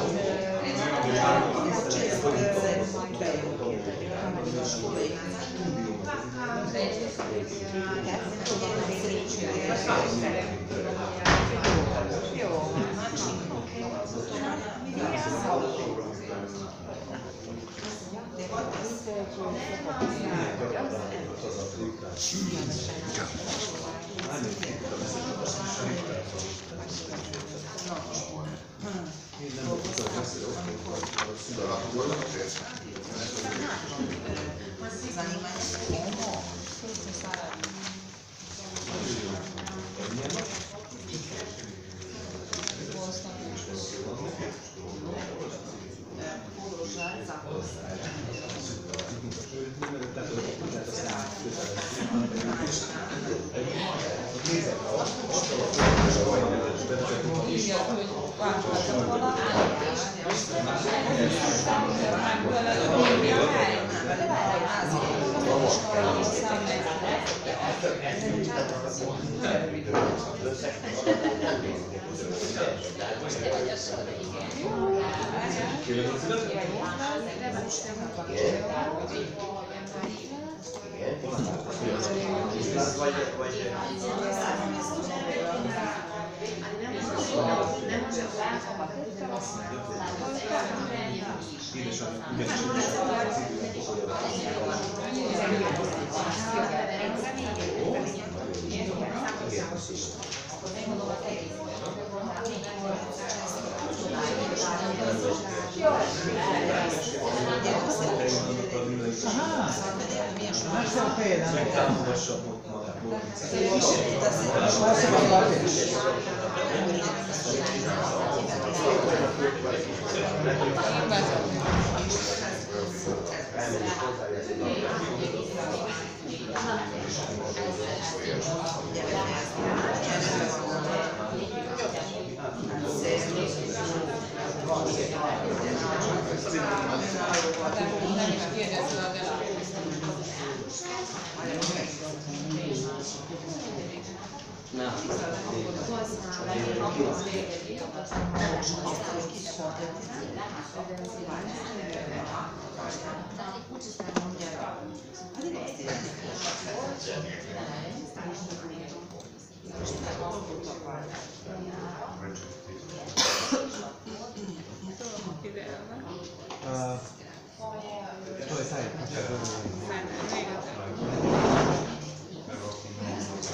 To je taj, kako je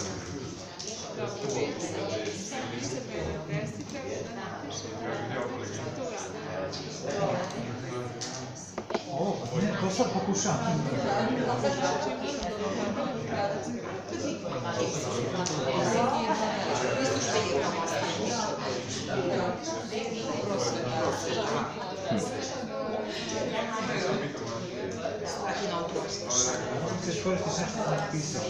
dobro. to sad pokušavam. Chceš koristiti nešto što napisao?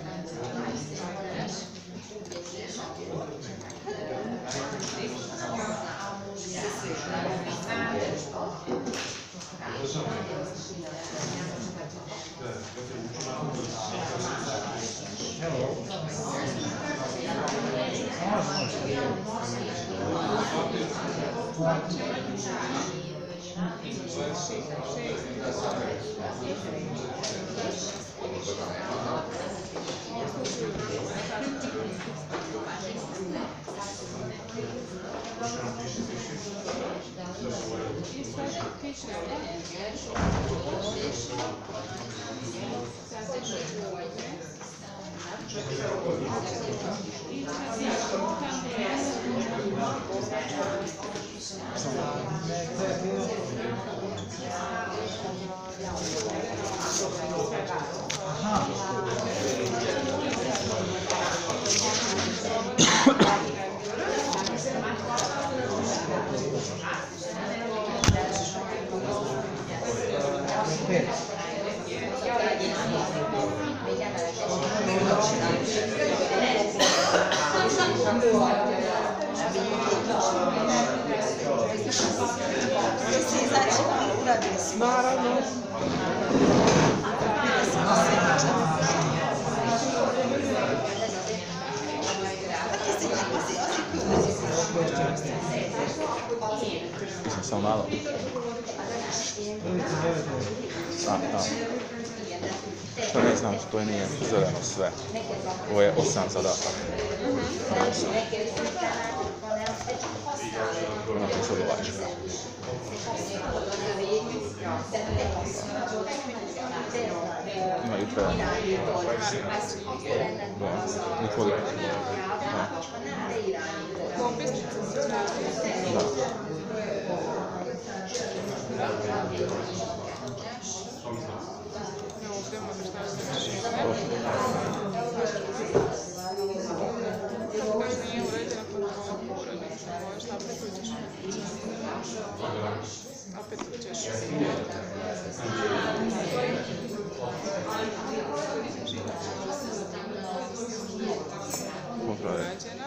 Naravno. Samo malo. A, tamo. Što ne znam, to nije zeleno sve. Ovo je osam zadataka. Ono je poslovačka. Ima i treba. Da, nekoliko. Da. Opet ćeš urađena.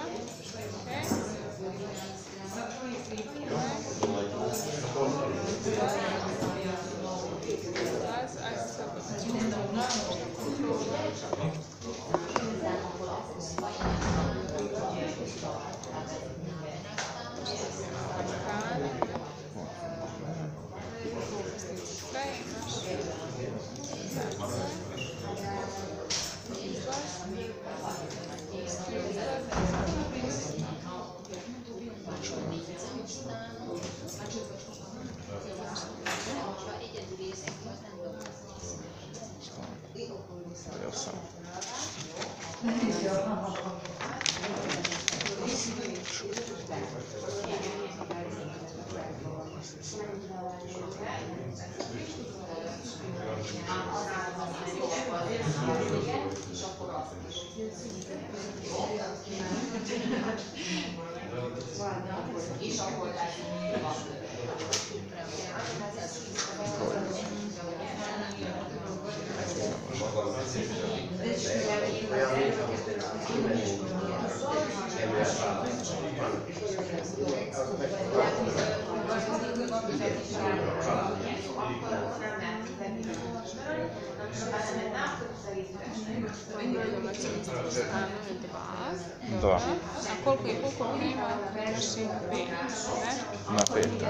Da. A koliko i koliko ima? Znači pet, ne? Na pet, da.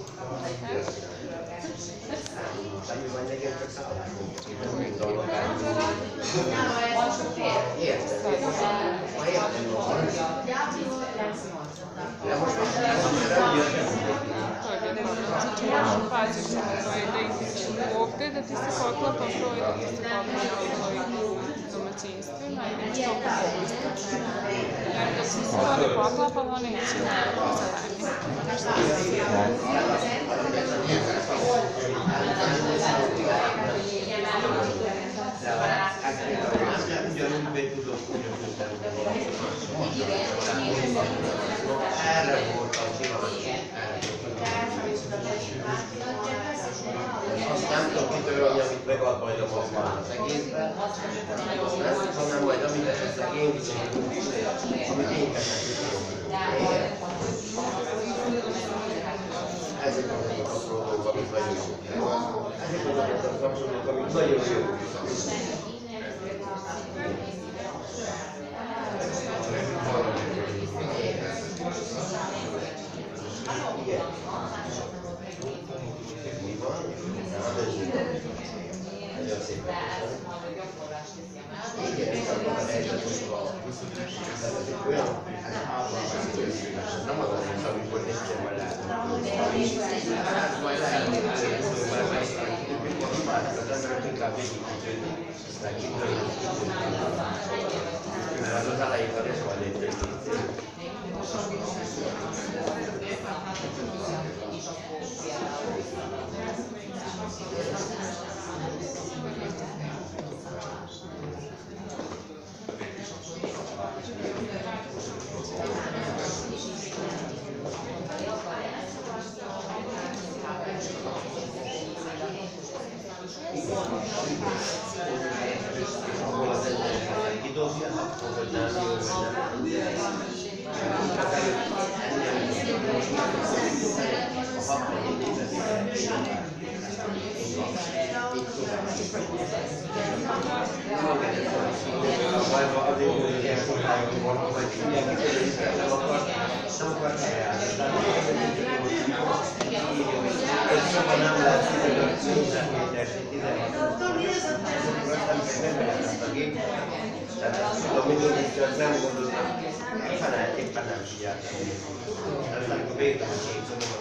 Znači možeš paziš da ideš ovdje, da ti se poklapa broj, da ti se poklapa broj domaćinstvima i da će to poklapiti. Jer dok se sve ne poklapamo, neće zajedno. tudom kitörölni, amit megad majd a mozgás az egészben. Az lesz, hanem majd amit esetleg én viszont, amit én kezdek. Ezek azok a kapcsolódók, amik nagyon jók. Ezek azok a kapcsolódók, amik nagyon jók. Mi van? Nagyon szépen. Olyan, nem az az, amikor egyszer majd látom. Majd lehet, hogy már megszállítjuk, az emberek inkább végigítődni, aztán kitörjük. Mert az elején van, és majd egy végigítődni. Nem gondoltam, éppen, éppen nem figyeltem. Ez amikor végül a képzőben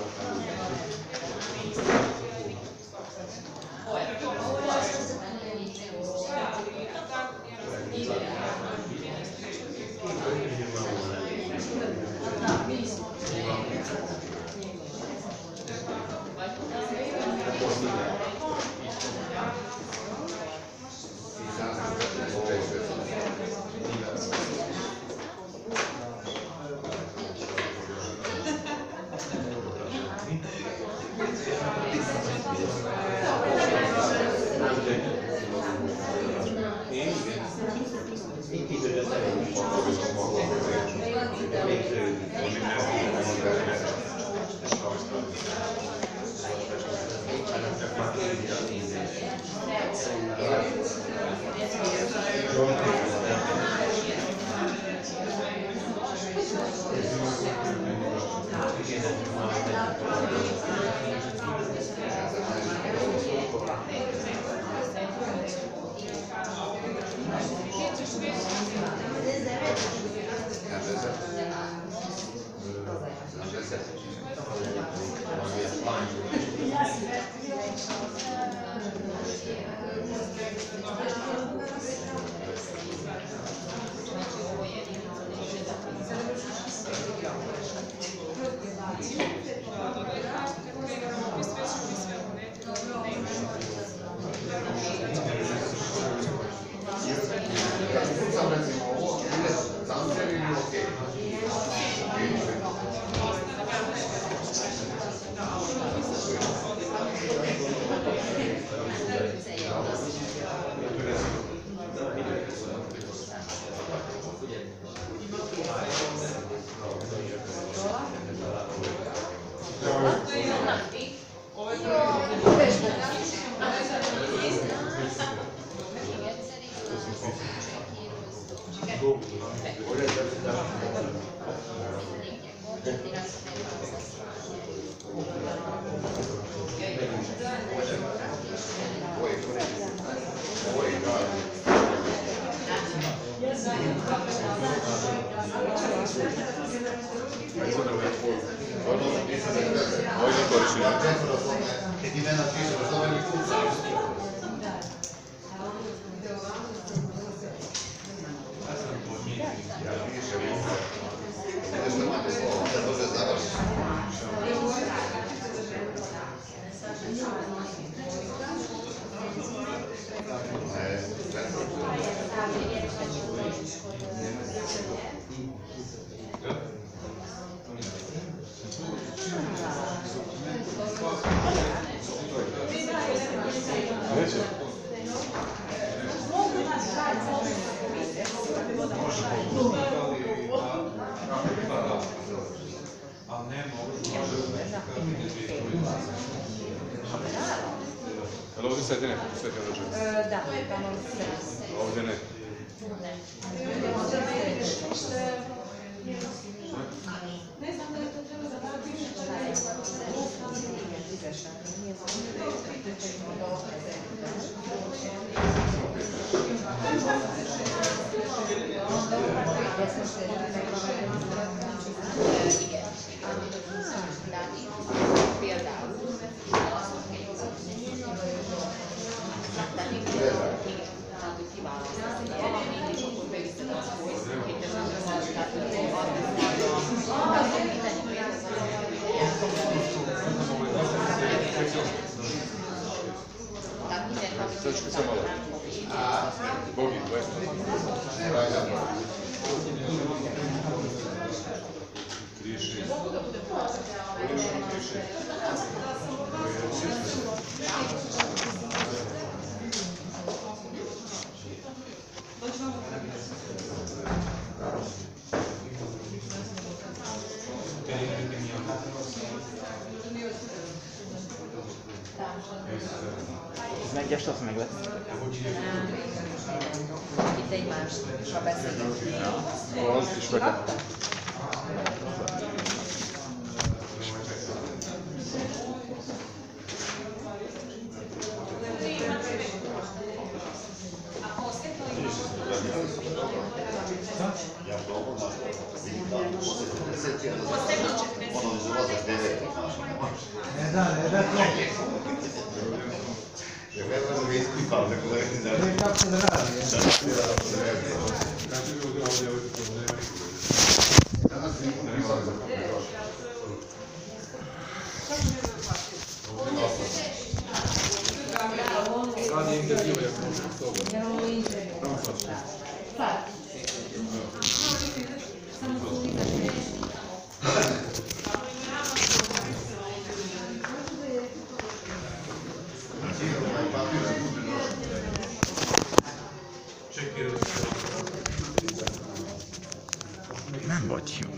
Thank you. Ali ovdje sjedi neko, sjedi ovdje žena? Da, tamo sjedi. A ovdje ne? Ne. Ne znam da je to treba zaboraviti što je Sad ću samo malo. Bogi, dvesta. trišest. Meggyest azt meg lesz. Itt egymásra beszélgetni. Azt is meg. Ne da, ne da to. Ne znam da ispipam, tako da ne znam. Ne kako se radi. Radi intervju, jak možem s toga. Nem vagy jó.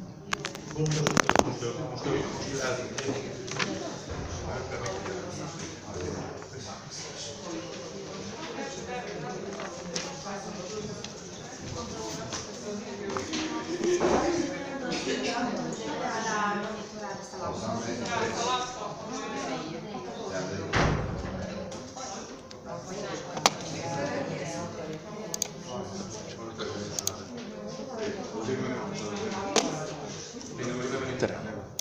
Tere.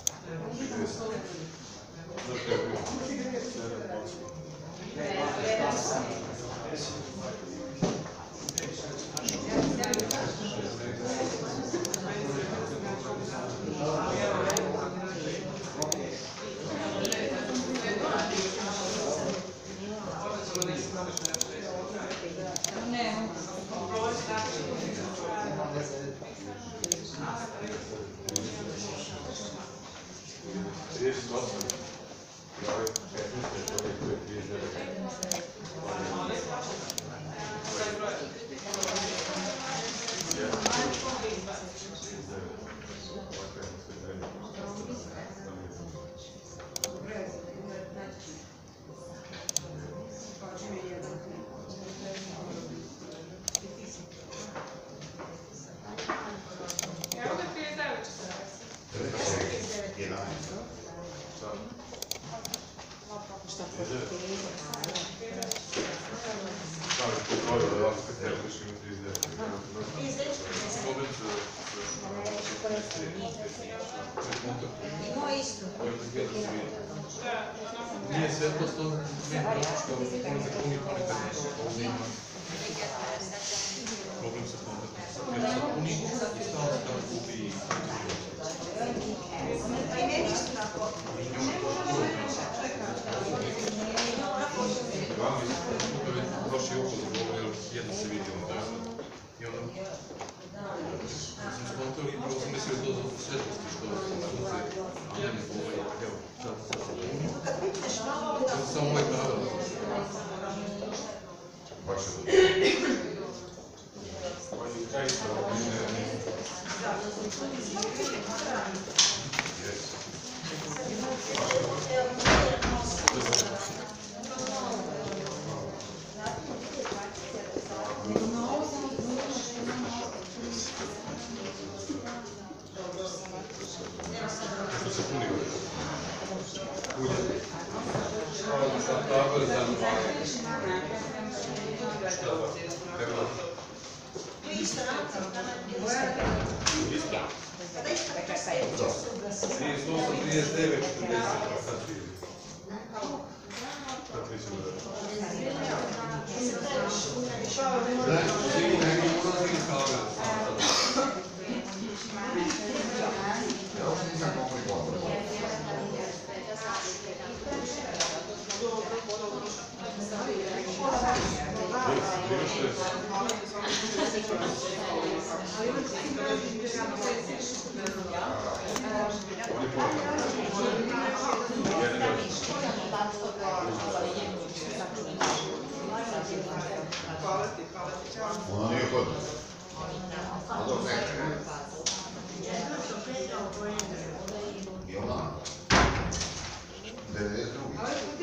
Nije svetlost, to nema što on se puni ponekad nema. Problem se ponekad. Jer se puni i stalno se tamo gubi. Baš je oko dobro, jer jedno se vidi onda. I onda... Sam skontao i prvo sam mislio to zbog svetlosti što sunce, a ne ovaj, evo, sad sad se puni. To je samo moj pravil. Baš je dobro. Yes. tabel za dvanaest. Šta? Evo. trideset osam, trideset devet, četrdeset, sad vidim. Sad mislim da je. Znači, uzimi neki ulaznik tabel. Ona nije kod nas. I ona? devedeset drugi.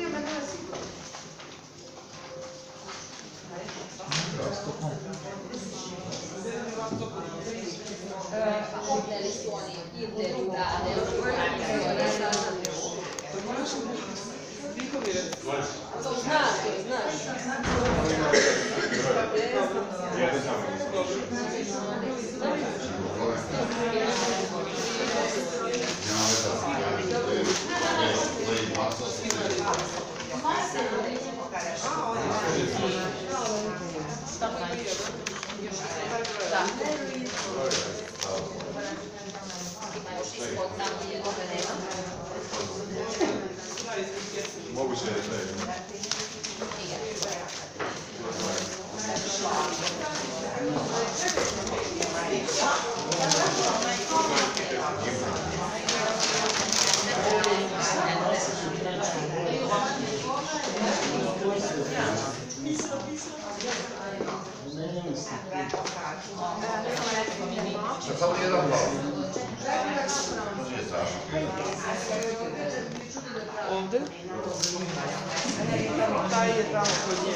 Ovdje li su oni intervju radili, to znaš, znaš. Moguće je da je. Sad samo jedan glas. Nije strašno. Ovdje? Taj je tamo kod nje.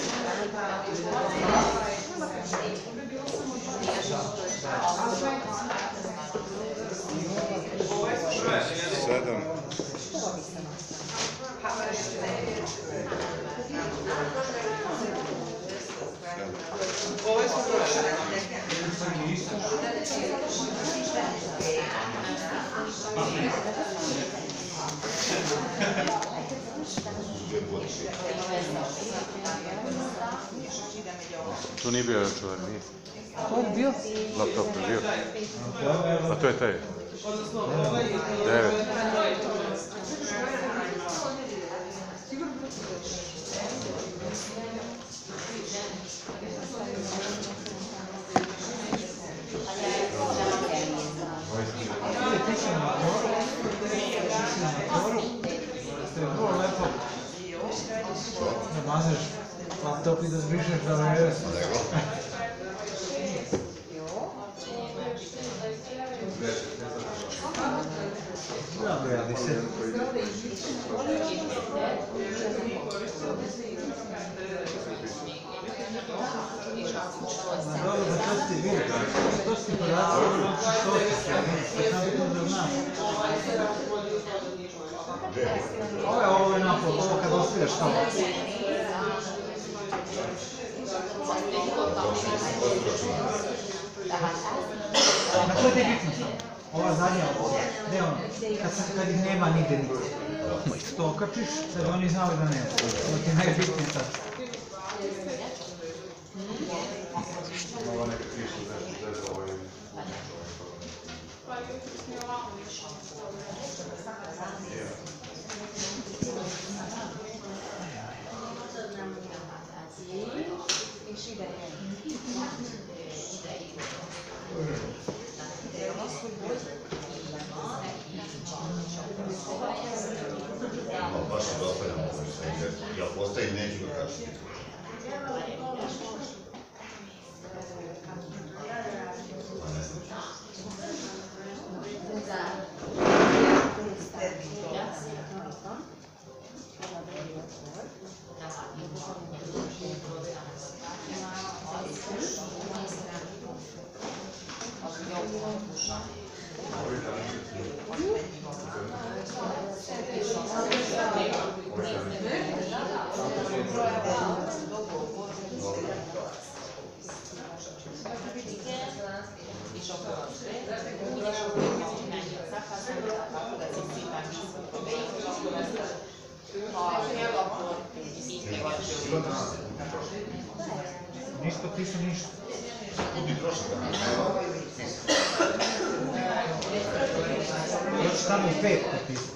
Sedam. Ove su prošle. Tu nije bio čuvar, nije. Ko je bio? Laptop je bio. A to je taj. Devet. Mazeš laptop i da zbrišeš da me je. Dobro, radi se. Dobro, da to ste vidjeli. To ste podatili, to ste se. Sam bi to da znaš. Ovo je ovo je napol, ovo kad ostavljaš tamo. Na koje te bitno? Ova zadnja, ne ono, kad, kad ih nema nigde nigde. To okačiš, sad oni znali da nema. To ti je najbitnije sad. Ovo neka piše, znači, da je ovo je... Pa jutro s mi ovako išao. Baš je dostavljamo ovo sve, jer postavim neću ga kačiti. Ovo je Ništa piše, ništa. Još tamo pet potpisao.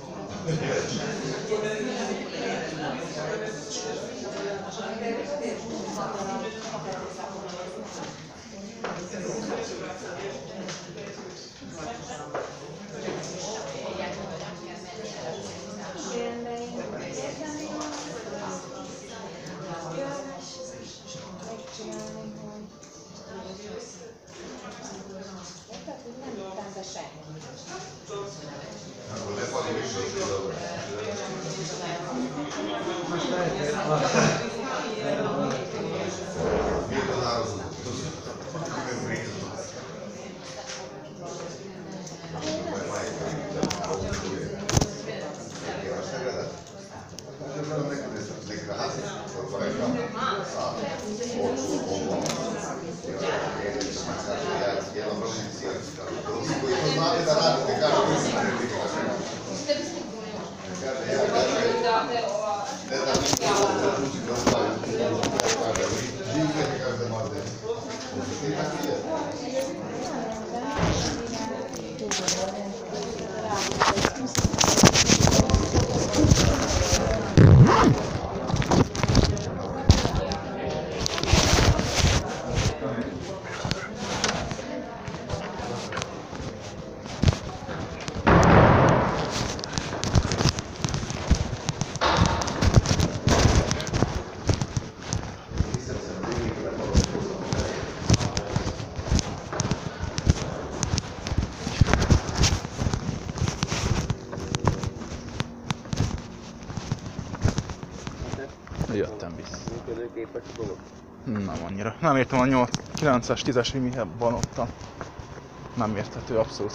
Jöttem vissza. Működőképes a dolog? Nem annyira. Nem értem a nyolc, kilences, tízes, mi van ottan. Nem érthető abszolút.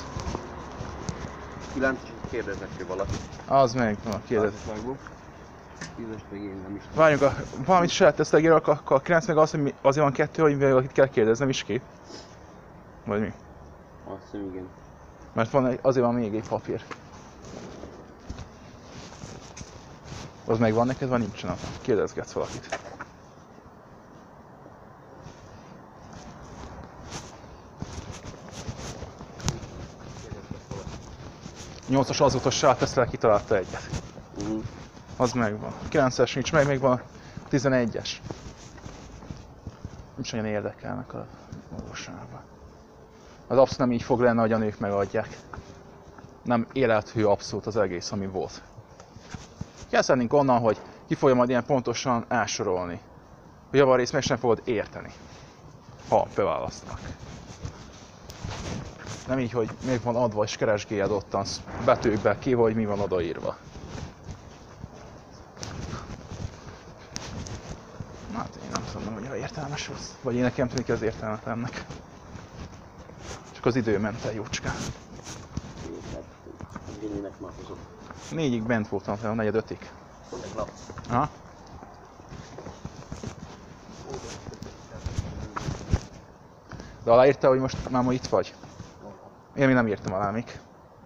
kilenc kérdeznek ki valaki. Az meg, na, kérdez. tízes meg én nem is. Várjunk, a, valamit se lehet tesztelni, akkor a kilenc meg az, hogy mi, azért van kettő, hogy valakit kell kérdeznem is ki. Vagy mi? Azt hiszem, igen. Mert van egy, azért van még egy papír. Az megvan neked, vagy nincsen? Kérdezgetsz valakit. nyolcas azóta se áttesztel, kitalálta egyet. Uh-huh. Az megvan. kilences nincs meg, még van a tizenegyes. Nincs olyan érdekelnek a valóságban. Az abszolút nem így fog lenni, hogy a nők megadják. Nem élethű abszolút az egész, ami volt. Kezdhetnénk onnan, hogy ki fogja majd ilyen pontosan elsorolni. Hogy javarészt meg sem fogod érteni, ha beválasztanak. Nem így, hogy még van adva és keresgélyed ottan betűkbe ki, hogy mi van odaírva. Hát én nem tudom, hogy ha értelmes az. Vagy én nekem tűnik ez értelmetlennek. Csak az idő ment el jócskán. Négyig bent voltam, a negyed ötig. Aha. De aláírtál, hogy most már ma itt vagy? Én még nem írtam alá még.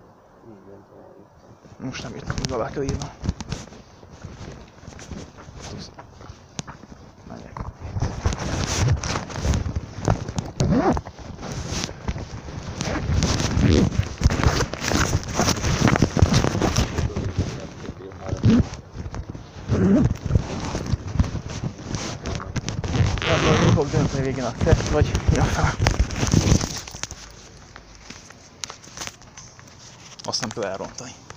Most nem írtam, hogy alá kell írnom. Menjek. Mi fog dönteni végén a teszt, vagy mi a fel? Azt nem kell elrontani.